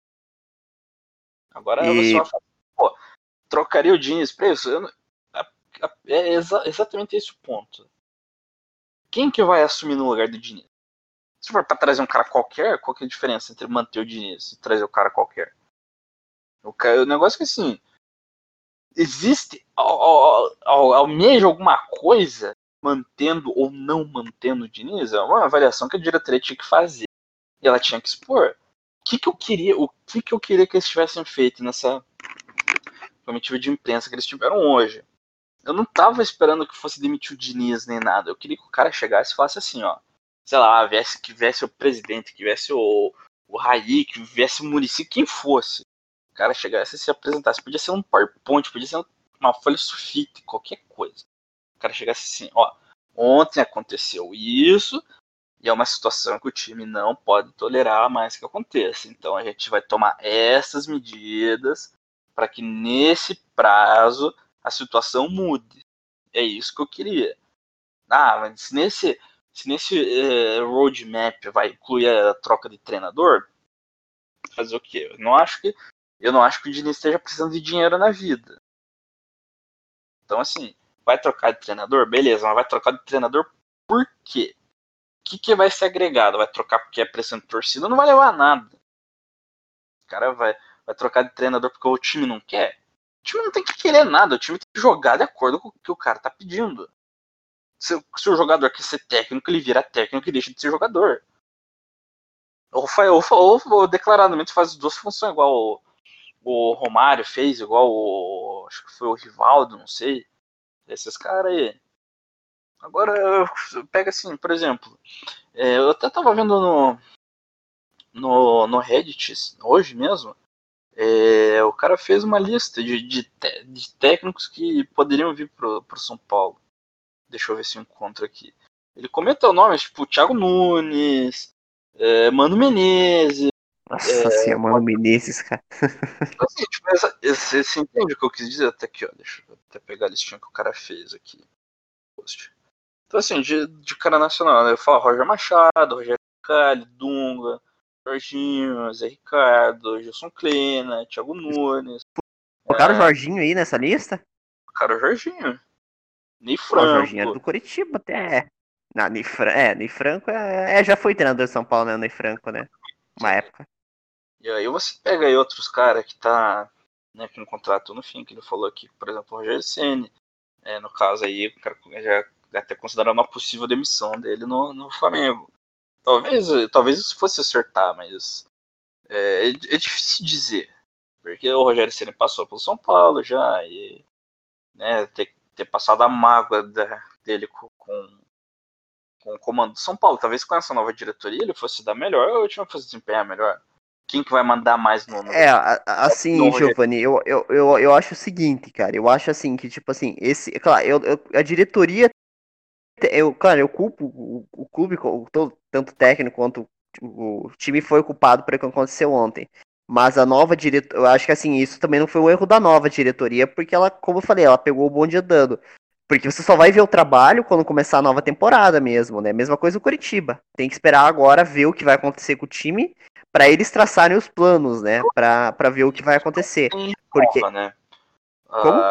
Agora você vai E, falar, pô, trocaria o Diniz pra isso? É exatamente esse o ponto. Quem que vai assumir no lugar do Diniz? Se for pra trazer um cara qualquer, qual que é a diferença entre manter o Diniz e trazer o cara qualquer? O negócio é que assim, existe. Almeja alguma coisa mantendo ou não mantendo o Diniz? É uma avaliação que a diretoria tinha que fazer. E ela tinha que expor. O que eu queria que eles tivessem feito nessa comitiva de imprensa que eles tiveram hoje? Eu não tava esperando que fosse demitir o Diniz nem nada. Eu queria que o cara chegasse e falasse assim, ó. Sei lá, que viesse o presidente, que viesse o Raí, que viesse o Muricy, quem fosse. O cara chegasse e se apresentasse. Podia ser um PowerPoint, podia ser uma folha sulfite, qualquer coisa. O cara chegasse assim, ó. Ontem aconteceu isso, e é uma situação que o time não pode tolerar mais que aconteça. Então a gente vai tomar essas medidas para que nesse prazo a situação mude. É isso que eu queria. Mas se nesse roadmap vai incluir a troca de treinador, fazer o quê? Eu não acho que o Diniz esteja precisando de dinheiro na vida. Então, assim, vai trocar de treinador? Beleza, mas vai trocar de treinador por quê? O que vai ser agregado? Vai trocar porque é pressão de torcida? Não vai levar a nada. O cara vai trocar de treinador porque o time não quer? O time não tem que querer nada, o time tem que jogar de acordo com o que o cara tá pedindo. Se o jogador quer ser técnico, ele vira técnico e deixa de ser jogador. Ou declaradamente faz as duas funções, igual o Romário fez, igual acho que foi o Rivaldo, não sei. Esses caras aí. Agora, pega assim, por exemplo, eu até tava vendo no Reddit hoje mesmo. O cara fez uma lista de técnicos que poderiam vir pro São Paulo. Deixa eu ver se eu encontro aqui. Ele comenta nomes tipo Thiago Nunes, Mano Menezes. nossa senhora, Mano Menezes, cara. Assim, tipo, você entende o que eu quis dizer? Até aqui, ó. Deixa eu até pegar a listinha que o cara fez aqui. Post. Então, assim, de cara nacional, né? Eu falo Roger Machado, Rogério Cali, Dunga, Jorginho, Zé Ricardo, Gilson Kleina, Thiago Nunes, Colocaram o Jorginho aí nessa lista? cara, Jorginho, Ney Ó, o Jorginho era Franco. do Curitiba até. Não, Ney Franco já foi treinador de São Paulo, né? O Ney Franco, né? Uma época. E aí você pega aí outros caras que tá, né, com um contrato no fim, que ele falou aqui, por exemplo, o Roger Ceni, no caso aí, o cara já até considerar uma possível demissão dele no Flamengo. Talvez isso fosse acertar, mas é difícil dizer. Porque o Rogério Ceni passou pelo São Paulo já, e né, ter passado a mágoa dele com o comando do São Paulo. Talvez com essa nova diretoria ele fosse dar melhor ou o time fosse desempenhar melhor. Quem que vai mandar mais no Assim, Rogério? Giovanni, eu acho o seguinte, cara. Eu acho assim que, tipo assim, claro, a diretoria, claro, eu culpo o clube, tanto técnico quanto o time foi culpado por o que aconteceu ontem. Mas a nova diretoria, eu acho que assim, isso também não foi um erro da nova diretoria, porque ela, como eu falei, ela pegou o bonde andando. Porque você só vai ver o trabalho quando começar a nova temporada mesmo, né? Mesma coisa o Curitiba. Tem que esperar agora ver o que vai acontecer com o time para eles traçarem os planos, né? Para ver o que vai acontecer. Tem Porque prova, né? como? Ah,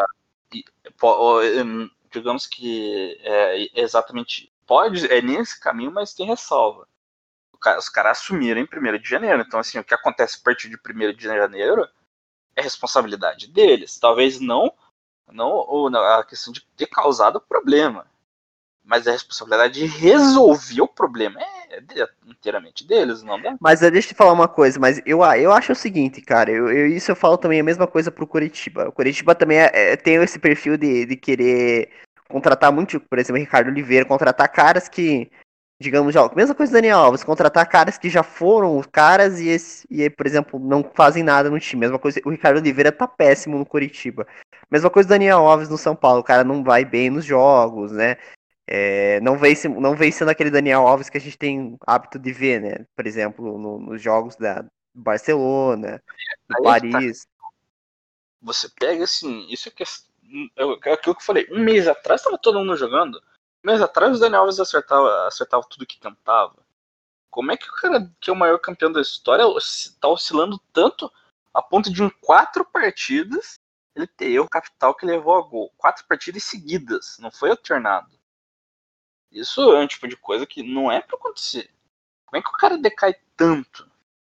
digamos que é exatamente. Pode, é nesse caminho, mas tem ressalva. Os caras assumiram em 1º de janeiro. Então, assim, o que acontece a partir de 1º de janeiro é responsabilidade deles. Talvez não a questão de ter causado o problema, mas a responsabilidade de resolver o problema inteiramente deles, não dá? Mas deixa eu te falar uma coisa, mas eu acho o seguinte, cara, isso eu falo também a mesma coisa pro Curitiba. O Curitiba também tem esse perfil de querer contratar muito, por exemplo, Ricardo Oliveira, contratar caras que, digamos, já, mesma coisa do Daniel Alves, contratar caras que já foram os caras por exemplo, não fazem nada no time. Mesma coisa, o Ricardo Oliveira tá péssimo no Curitiba. Mesma coisa do Daniel Alves no São Paulo, o cara não vai bem nos jogos, né? Não vem sendo aquele Daniel Alves que a gente tem hábito de ver, né? Por exemplo, nos jogos do Barcelona, do Aí é que tá. Paris. Você pega assim, isso é aquilo que eu falei. Um mês atrás tava todo mundo jogando. Um mês atrás o Daniel Alves acertava tudo que tentava. Como é que o cara, que é o maior campeão da história, tá oscilando tanto a ponto de em 4 partidas ele ter erro capital que levou a gol? 4 partidas seguidas, não foi alternado. Isso é um tipo de coisa que não é pra acontecer. Como é que o cara decai tanto?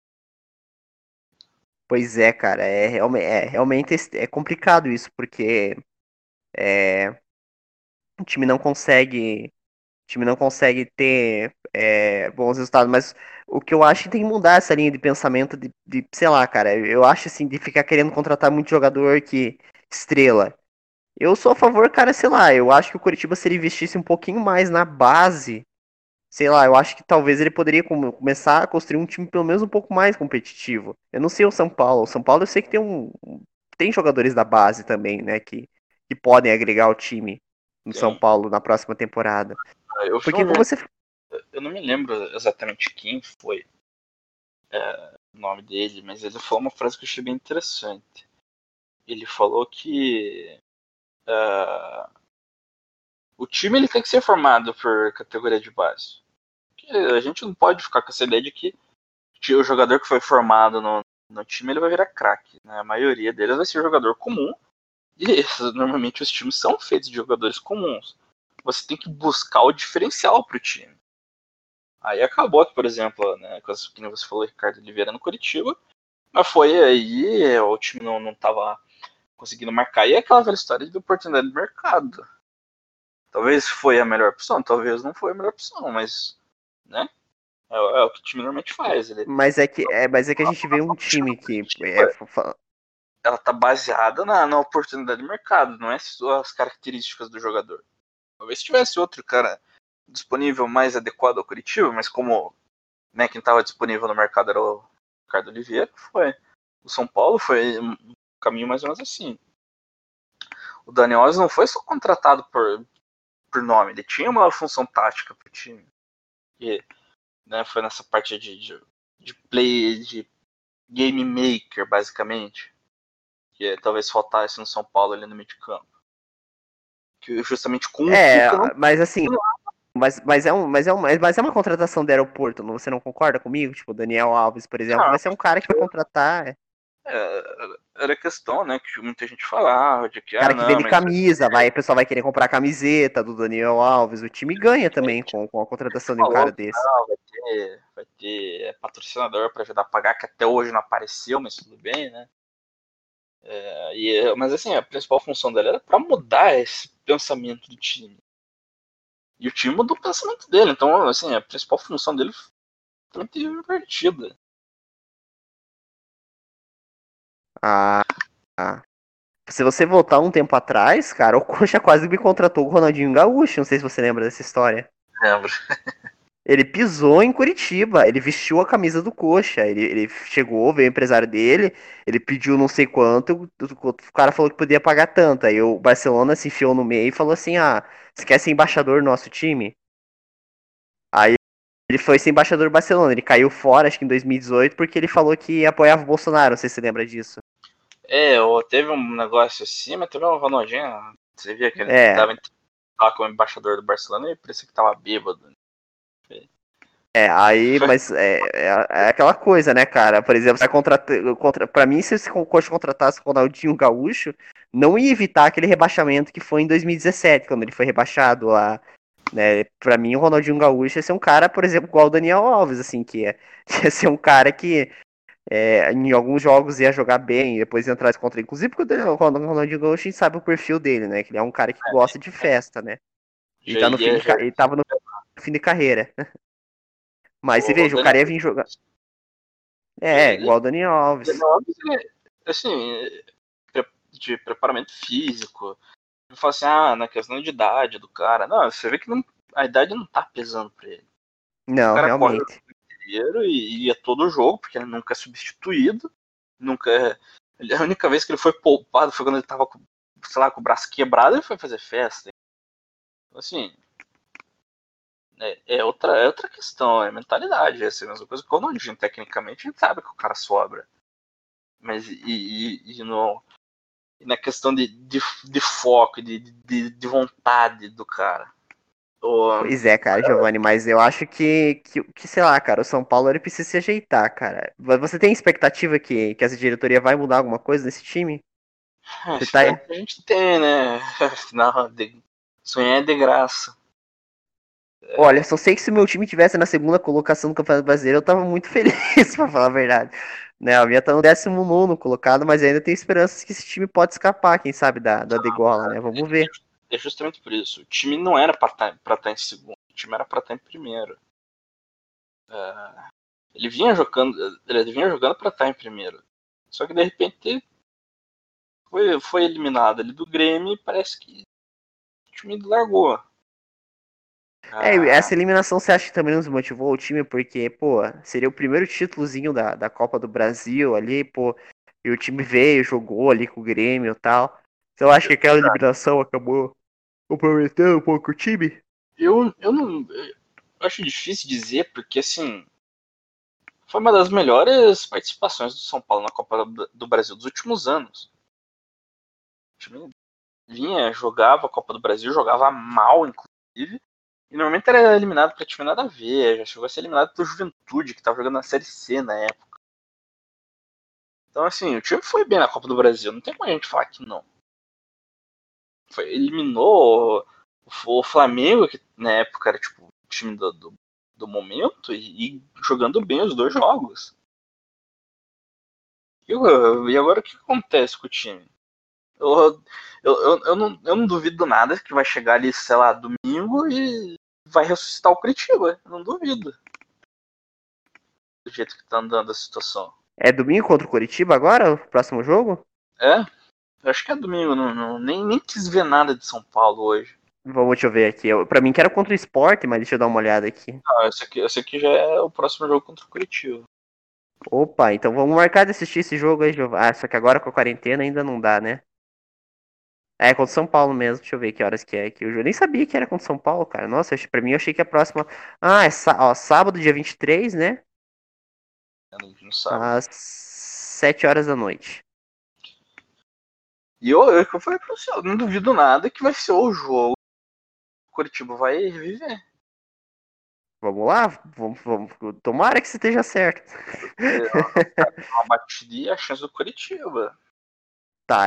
Pois é, cara, realmente é complicado isso, porque é, o time não consegue, o time não consegue ter bons resultados, mas o que eu acho que tem que mudar essa linha de pensamento sei lá, cara, eu acho assim, de ficar querendo contratar muito jogador que estrela. Eu sou a favor, cara, sei lá, eu acho que o Curitiba, se ele investisse um pouquinho mais na base, sei lá, eu acho que talvez ele poderia começar a construir um time pelo menos um pouco mais competitivo. Eu não sei o São Paulo. O São Paulo eu sei que tem jogadores da base também, né, que podem agregar o time no São Tem. Paulo na próxima temporada. Eu vi Porque como você. eu não me lembro exatamente quem foi o nome dele, mas ele falou uma frase que eu achei bem interessante. Ele falou que o time ele tem que ser formado por categoria de base. Porque a gente não pode ficar com essa ideia de que o jogador que foi formado no time ele vai virar craque. Né? A maioria deles vai ser jogador comum. E normalmente os times são feitos de jogadores comuns. Você tem que buscar o diferencial para o time. Aí acabou que, por exemplo, né, que você falou, Ricardo Oliveira no Curitiba, mas foi aí, o time não tava conseguindo marcar. E é aquela velha história de oportunidade de mercado. Talvez foi a melhor opção, talvez não foi a melhor opção, mas, né, é o que o time normalmente faz. Mas é que a gente vê um time que. Ela tá baseada na oportunidade de mercado, não é só as características do jogador. Talvez tivesse outro cara disponível mais adequado ao Curitiba, mas como, né, quem estava disponível no mercado era o Ricardo Oliveira, foi. O São Paulo foi um caminho mais ou menos assim. O Daniel Alves não foi só contratado por nome, ele tinha uma função tática pro time. E, né, foi nessa parte de play, de game maker, basicamente, que talvez faltasse no São Paulo ali no meio de campo. Que justamente com o Cuca não. Mas assim. Mas é uma contratação do aeroporto, você não concorda comigo? Tipo, o Daniel Alves, por exemplo, Ah, vai ser um cara que vai contratar. era questão, né, que muita gente falava de que, Cara que não, vende mas camisa, o pessoal vai querer comprar a camiseta do Daniel Alves. O time ganha também com a contratação de um cara falou que desse. não, vai ter patrocinador para ajudar a pagar, que até hoje não apareceu, mas tudo bem, né? Mas assim, a principal função dele era para mudar esse pensamento do time. E o time mudou o pensamento dele, então assim, a principal função dele foi muito invertida. Ah, ah. Se você voltar um tempo atrás, cara, o Coxa quase me contratou o Ronaldinho Gaúcho. Não sei se você lembra dessa história. Lembro. Ele pisou em Curitiba, ele vestiu a camisa do Coxa. Ele chegou, veio o empresário dele, ele pediu não sei quanto, o cara falou que podia pagar tanto. Aí o Barcelona se enfiou no meio e falou assim: Ah, você quer ser embaixador do nosso time? Aí ele Ele foi ser embaixador do Barcelona. Ele caiu fora, acho que em 2018, porque ele falou que apoiava o Bolsonaro. Não sei se você lembra disso. Teve um negócio assim, mas teve uma Ronaldinho. Você via que ele É, tava lá como embaixador do Barcelona e parecia que tava bêbado. aí, mas é aquela coisa, né, cara? Por exemplo, você vai pra mim, se o Coxa contratasse o Ronaldinho Gaúcho, não ia evitar aquele rebaixamento que foi em 2017, quando ele foi rebaixado lá, né? Pra mim, o Ronaldinho Gaúcho ia ser um cara, por exemplo, igual o Daniel Alves, assim, ia ser um cara que em alguns jogos ia jogar bem, depois ia entrar contra ele. Inclusive, porque o Ronaldinho Gaúcho, a gente sabe o perfil dele, né? Que ele é um cara que gosta de festa, né? Já ia, já. Ele tava no fim de carreira. Mas você O veja, o cara Daniel, ia vir jogar. ele, Igual o Daniel Alves. Daniel Alves, assim, de preparamento físico. Não fala assim, na questão de idade do cara. Não, você vê que a idade não tá pesando pra ele. O Não, cara corre o realmente. tempo inteiro e ia todo jogo, porque ele nunca é substituído. Nunca. A única vez que ele foi poupado foi quando ele tava com, sei lá, com o braço quebrado e foi fazer festa. Assim, é outra questão, é mentalidade. É assim, a mesma coisa que o Ronaldinho, tecnicamente, a gente sabe que o cara sobra. Mas e na questão de foco, de vontade do cara. O, Pois é, cara, Giovanni, mas eu acho que, sei lá, cara, o São Paulo ele precisa se ajeitar, cara. Você tem expectativa que essa diretoria vai mudar alguma coisa nesse time? Você tá. espero que a gente tenha, né? Afinal, sonhar é de graça. Olha, só sei que se o meu time tivesse na segunda colocação do Campeonato Brasileiro, eu tava muito feliz, pra falar a verdade. Né, a minha tá no 19º colocado, mas ainda tenho esperanças que esse time pode escapar, quem sabe, da degola, né? Vamos ver. É justamente por isso. O time não era pra estar em segundo, o time era pra estar em primeiro. Ele vinha jogando pra estar em primeiro. Só que de repente foi eliminado ali do Grêmio e parece que o time largou. E Ah, essa eliminação você acha que também nos motivou o time? Porque, pô, seria o primeiro títulozinho da Copa do Brasil ali, pô, e o time veio, jogou ali com o Grêmio e tal. Você acha que aquela eliminação acabou comprometendo um pouco o time? eu não. Eu acho difícil dizer, porque assim. Foi uma das melhores participações do São Paulo na Copa do Brasil dos últimos anos. O time jogava a Copa do Brasil, jogava mal, inclusive. E normalmente era eliminado pra time nada a ver. Já chegou a ser eliminado pelo Juventude, que tava jogando na Série C na época. Então, assim, o time foi bem na Copa do Brasil. Não tem como a gente falar que não. Eliminou o Flamengo, que na época era tipo o time do momento, e jogando bem os dois jogos. E agora o que acontece com o time? Eu não duvido nada que vai chegar ali, sei lá, domingo e vai ressuscitar o Curitiba. Eu não duvido. Do jeito que tá andando a situação. É domingo contra o Coritiba agora, o próximo jogo? É? Eu acho que é domingo. Nem quis ver nada de São Paulo hoje. Vamos, deixa eu ver aqui. Pra mim que era contra o Sport, mas deixa eu dar uma olhada aqui. Ah, esse aqui já é o próximo jogo contra o Curitiba. Opa, então vamos marcar de assistir esse jogo aí, Giovanni. Ah, só que agora com a quarentena ainda não dá, né? É contra o São Paulo mesmo. Deixa eu ver que horas que é aqui. Eu nem sabia que era contra o São Paulo, cara. Nossa, pra mim eu achei que a próxima. Ah, sábado, dia 23, né? No sábado. Às 7 horas da noite. E eu falei pra você, eu não duvido nada que vai ser o jogo. O Curitiba vai reviver. Vamos lá? Vamos. Tomara que você esteja certo. É uma batida e a chance do Curitiba. Tá,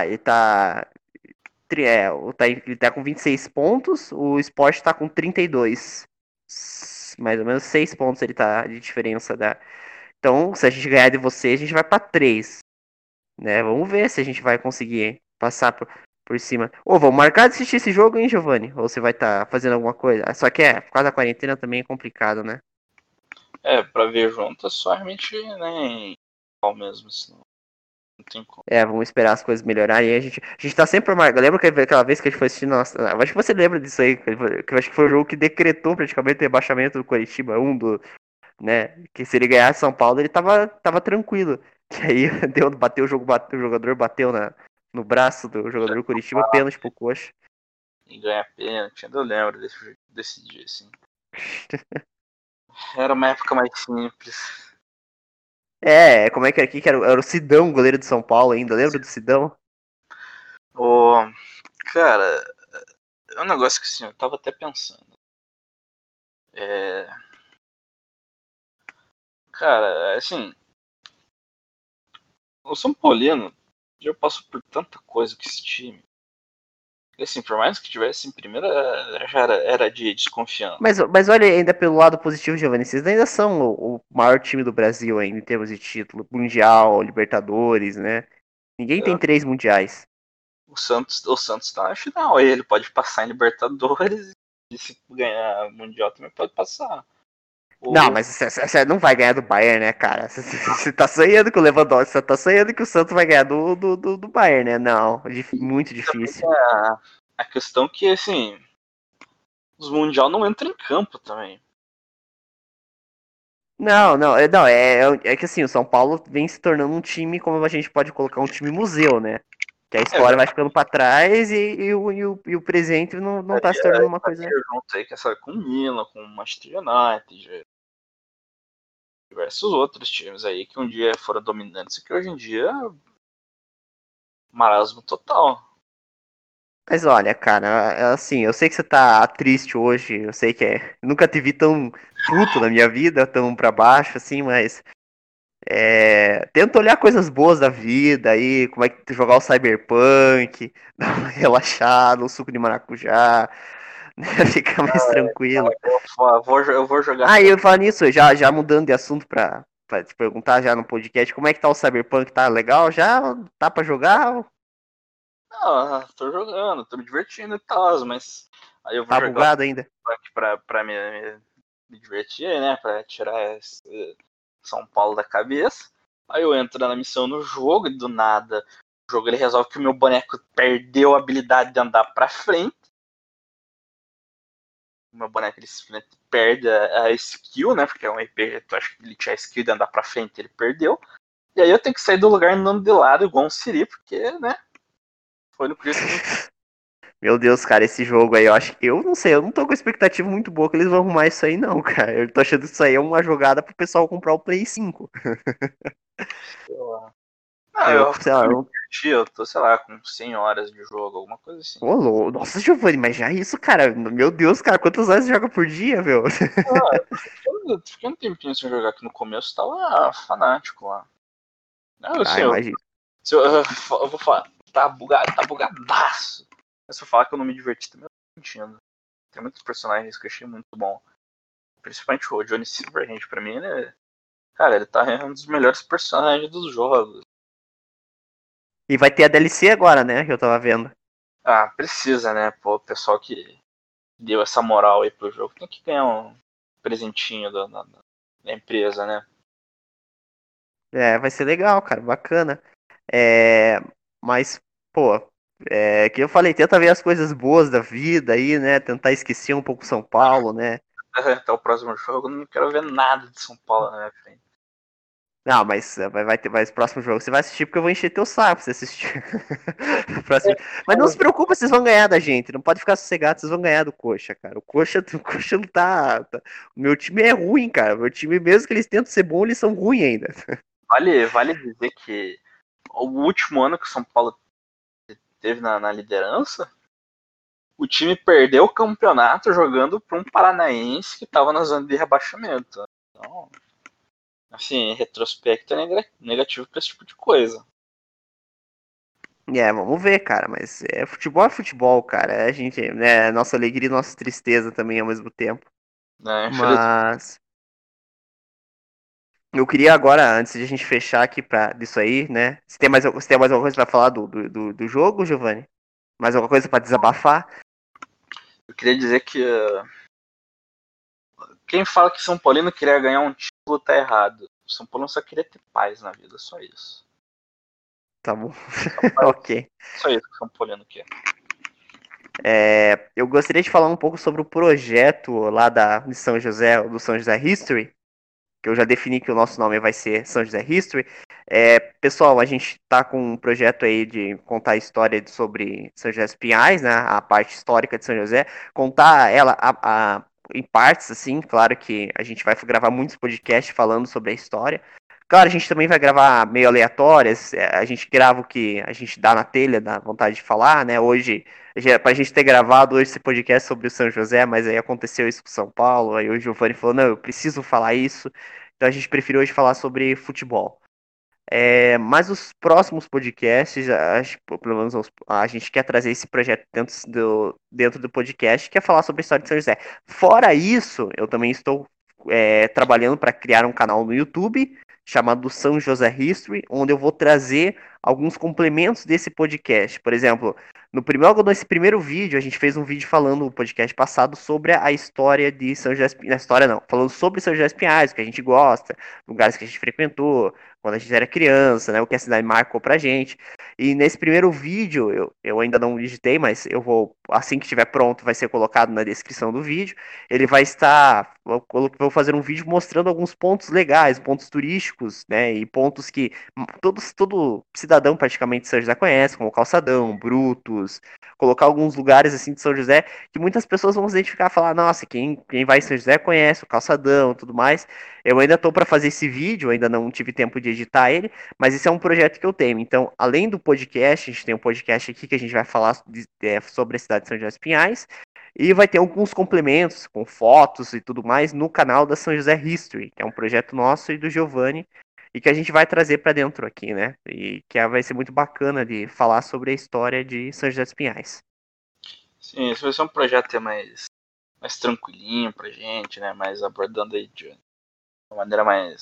ele tá com 26 pontos, o Sport tá com 32. Mais ou menos 6 pontos ele tá de diferença da. Então, se a gente ganhar de você, a gente vai pra 3, né? Vamos ver se a gente vai conseguir passar por cima. Ô, vamos marcar de assistir esse jogo, hein, Giovanni? Ou você vai estar fazendo alguma coisa? Só que por causa da quarentena também é complicado, né? Pra ver junto é só realmente, né, em qual mesmo, senão não tem como. Vamos esperar as coisas melhorarem. A gente tá sempre marcando. Lembra aquela vez que a gente foi assistir? Nossa, acho que você lembra disso aí. Que eu acho que foi o jogo que decretou praticamente o rebaixamento do Coritiba. Né? Que se ele ganhasse São Paulo, ele tava tranquilo. Que aí bateu o jogo, o jogador bateu no braço do jogador do Coritiba, pênalti pro Coxa. E ganhar pênalti, eu lembro desse dia, assim. Era uma época mais simples. Como é que era aqui? Que era o Sidão, goleiro de São Paulo ainda, lembra do Sidão? Ô, cara, é um negócio que assim, eu tava até pensando. É, cara, assim, o São Paulino já passou por tanta coisa com esse time. E, assim, por mais que tivesse em primeira, já era de desconfiança. Mas olha ainda pelo lado positivo, Giovanni, vocês ainda são o maior time do Brasil ainda em termos de título, Mundial, Libertadores, né? Ninguém tem É, 3 mundiais. o Santos tá na final, aí ele pode passar em Libertadores e se ganhar Mundial também pode passar. Não, O, mas você não vai ganhar do Bayern, né, cara? Você tá sonhando com o Lewandowski, você tá sonhando que o Santos vai ganhar do Bayern, né? Não, muito também difícil. tem a questão que, assim, os Mundial não entram em campo também. Não, que assim, o São Paulo vem se tornando um time, como a gente pode colocar, um time museu, né? Que a É história vai verdade, ficando pra trás e o presente não tá se tornando uma coisa. estaria junto aí com o Milan, com o Manchester United, diversos outros times aí que um dia foram dominantes e que hoje em dia marasmo total. Mas olha, cara, assim, eu sei que você tá triste hoje, eu sei que nunca te vi tão puto na minha vida, tão pra baixo, assim, mas tenta olhar coisas boas da vida aí, como é que jogar o Cyberpunk, dar uma relaxada, um suco de maracujá, né, ficar mais tranquilo. Eu vou jogar Ah, e até. eu falar nisso, já mudando de assunto pra te perguntar já no podcast, como é que tá o Cyberpunk? Tá legal? Já tá pra jogar? Não, tô jogando, tô me divertindo e tal, mas aí eu vou Tá jogar o bugado ainda? Cyberpunk pra me divertir, né? Pra tirar esse São Paulo da cabeça. Aí eu entro na missão no jogo e do nada o jogo ele resolve que o meu boneco perdeu a habilidade de andar pra frente. O meu boneco ele simplesmente perde a skill, né? Porque é um RPG, tu acha que ele tinha a skill de andar pra frente, ele perdeu. E aí eu tenho que sair do lugar andando de lado, igual um Siri, porque, né? Foi no jeito que eu Meu Deus, cara, esse jogo aí, eu não sei, eu não tô com expectativa muito boa que eles vão arrumar isso aí não, cara. Eu tô achando que isso aí é uma jogada pro pessoal comprar o Play 5. Não, Eu, eu sei lá, me diverti, eu tô, sei lá, com 100 horas de jogo, alguma coisa assim. Nossa, Giovanni, mas já isso, cara, meu Deus, cara, quantas horas você joga por dia, meu? Ah, eu fiquei um tempinho sem jogar, que no começo tava fanático lá. Não, Ah, assim, imagina. eu vou falar, tá bugadaço. Mas se eu falar que eu não me diverti também, eu tô mentindo. Tem muitos personagens que eu achei muito bom. Principalmente o Johnny Silverhand, pra mim, cara, ele tá um dos melhores personagens dos jogos. E vai ter a DLC agora, né, que eu tava vendo. Ah, precisa, né? Pô, o pessoal que deu essa moral aí pro jogo tem que ganhar um presentinho da empresa, né? Vai ser legal, cara, bacana. É, mas, pô, que eu falei, tenta ver as coisas boas da vida aí, né, tentar esquecer um pouco São Paulo, né. Até o próximo jogo, eu não quero ver nada de São Paulo na minha frente. Não, mas vai ter mais próximo jogo. Você vai assistir porque eu vou encher teu saco pra você assistir. Mas não se preocupa, vocês vão ganhar da gente. Não pode ficar sossegado, vocês vão ganhar do Coxa, cara. O Coxa não O meu time é ruim, cara. O meu time, mesmo que eles tentam ser bom, eles são ruins ainda. Vale dizer que o último ano que o São Paulo teve na liderança, o time perdeu o campeonato jogando para um paranaense que estava na zona de rebaixamento. Então, assim, em retrospecto é negativo para esse tipo de coisa. Vamos ver, cara. Mas é futebol, cara. A gente, né, nossa alegria e nossa tristeza também ao mesmo tempo. Né? Infelizmente, Mas eu queria agora, antes de a gente fechar aqui disso aí, né? Você tem mais alguma coisa pra falar do jogo, Giovanni? Mais alguma coisa pra desabafar? eu queria dizer que quem fala que São Paulino queria ganhar um título tá errado. O São Paulo só queria ter paz na vida, só isso. Tá bom. Paz, Ok. só isso que o São Paulino quer. Eu gostaria de falar um pouco sobre o projeto lá de São José, do São José History, que eu já defini que o nosso nome vai ser São José History. Pessoal, a gente está com um projeto aí de contar a história sobre São José dos Pinhais, né, a parte histórica de São José, contar ela, em partes, assim, claro que a gente vai gravar muitos podcasts falando sobre a história. Claro, a gente também vai gravar meio aleatórias, a gente grava o que a gente dá na telha, dá vontade de falar, né? Hoje, pra gente ter gravado hoje esse podcast sobre o São José, mas aí aconteceu isso com São Paulo, aí o Giovanni falou, não, eu preciso falar isso, então a gente preferiu hoje falar sobre futebol. Mas os próximos podcasts, acho que pelo menos a gente quer trazer esse projeto dentro do podcast, que é falar sobre a história de São José. Fora isso, eu também estou trabalhando para criar um canal no YouTube chamado São José History, onde eu vou trazer alguns complementos desse podcast. Por exemplo, nesse primeiro vídeo, a gente fez um vídeo falando no podcast passado sobre a história de São José, na história não, falando sobre São José dos Pinhais, o que a gente gosta, lugares que a gente frequentou, quando a gente era criança, né? O que a cidade marcou pra gente. E nesse primeiro vídeo, eu ainda não digitei, mas eu vou, assim que estiver pronto, vai ser colocado na descrição do vídeo. Ele vai estar. Vou fazer um vídeo mostrando alguns pontos legais, pontos turísticos, né? E pontos que todo cidadão praticamente de São José conhece, como Calçadão, Brutos. Colocar alguns lugares assim de São José que muitas pessoas vão se identificar e falar: nossa, quem vai em São José conhece o Calçadão e tudo mais. Eu ainda estou para fazer esse vídeo, ainda não tive tempo de editar ele, mas esse é um projeto que eu tenho. Então, além do podcast, a gente tem um podcast aqui que a gente vai falar sobre a cidade de São José dos Pinhais, e vai ter alguns complementos com fotos e tudo mais no canal da São José History, que é um projeto nosso e do Giovanni, e que a gente vai trazer para dentro aqui, né? E que vai ser muito bacana de falar sobre a história de São José dos Pinhais. Sim, esse vai ser um projeto mais tranquilinho pra gente, né? Mais abordando aí de uma maneira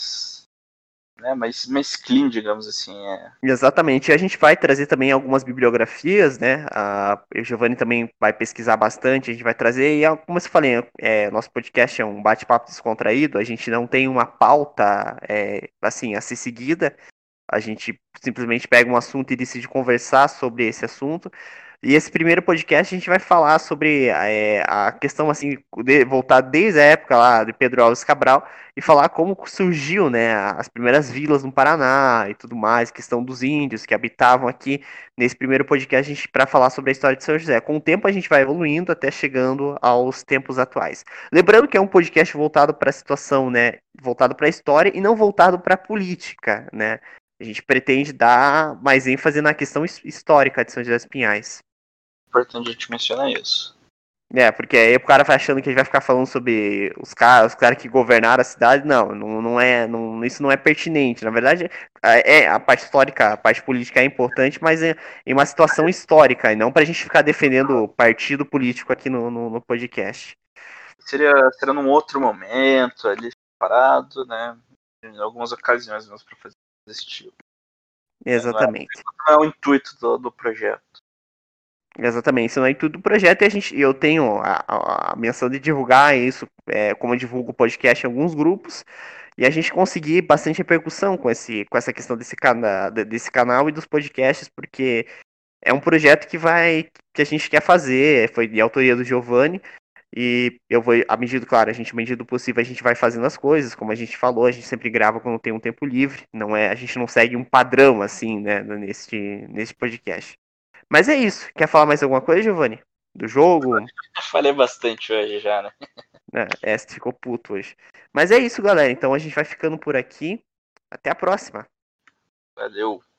mais clean, digamos assim. Exatamente. E a gente vai trazer também algumas bibliografias, né? O Giovanni também vai pesquisar bastante, a gente vai trazer, e como eu falei, nosso podcast é um bate-papo descontraído, a gente não tem uma pauta assim, a ser seguida, a gente simplesmente pega um assunto e decide conversar sobre esse assunto. E esse primeiro podcast a gente vai falar sobre a questão assim, voltar desde a época lá de Pedro Álvares Cabral e falar como surgiu, né, as primeiras vilas no Paraná e tudo mais, questão dos índios que habitavam aqui. Nesse primeiro podcast a gente para falar sobre a história de São José. Com o tempo a gente vai evoluindo até chegando aos tempos atuais. Lembrando que é um podcast voltado para a situação, né, voltado para a história e não voltado para a política, né? A gente pretende dar mais ênfase na questão histórica de São José dos Pinhais. Importante a gente mencionar isso. Porque aí o cara vai achando que a gente vai ficar falando sobre os caras que governaram a cidade. Isso não é pertinente. Na verdade, a parte histórica, a parte política é importante, mas em uma situação histórica, e não pra gente ficar defendendo partido político aqui no podcast. Seria num outro momento, ali separado, né? Em algumas ocasiões mesmo pra fazer desse tipo. Exatamente. Não é o intuito do projeto. Exatamente, isso não é tudo do projeto e eu tenho a menção de divulgar isso, como eu divulgo o podcast em alguns grupos, e a gente conseguir bastante repercussão com essa questão desse canal e dos podcasts, porque é um projeto que a gente quer fazer, foi de autoria do Giovanni, e eu vou, claro, à medida do possível, a gente vai fazendo as coisas, como a gente falou, a gente sempre grava quando tem um tempo livre, a gente não segue um padrão assim, né, nesse podcast. Mas é isso. Quer falar mais alguma coisa, Giovanni? Do jogo? Falei bastante hoje já, né? Você ficou puto hoje. Mas é isso, galera. Então a gente vai ficando por aqui. Até a próxima. Valeu.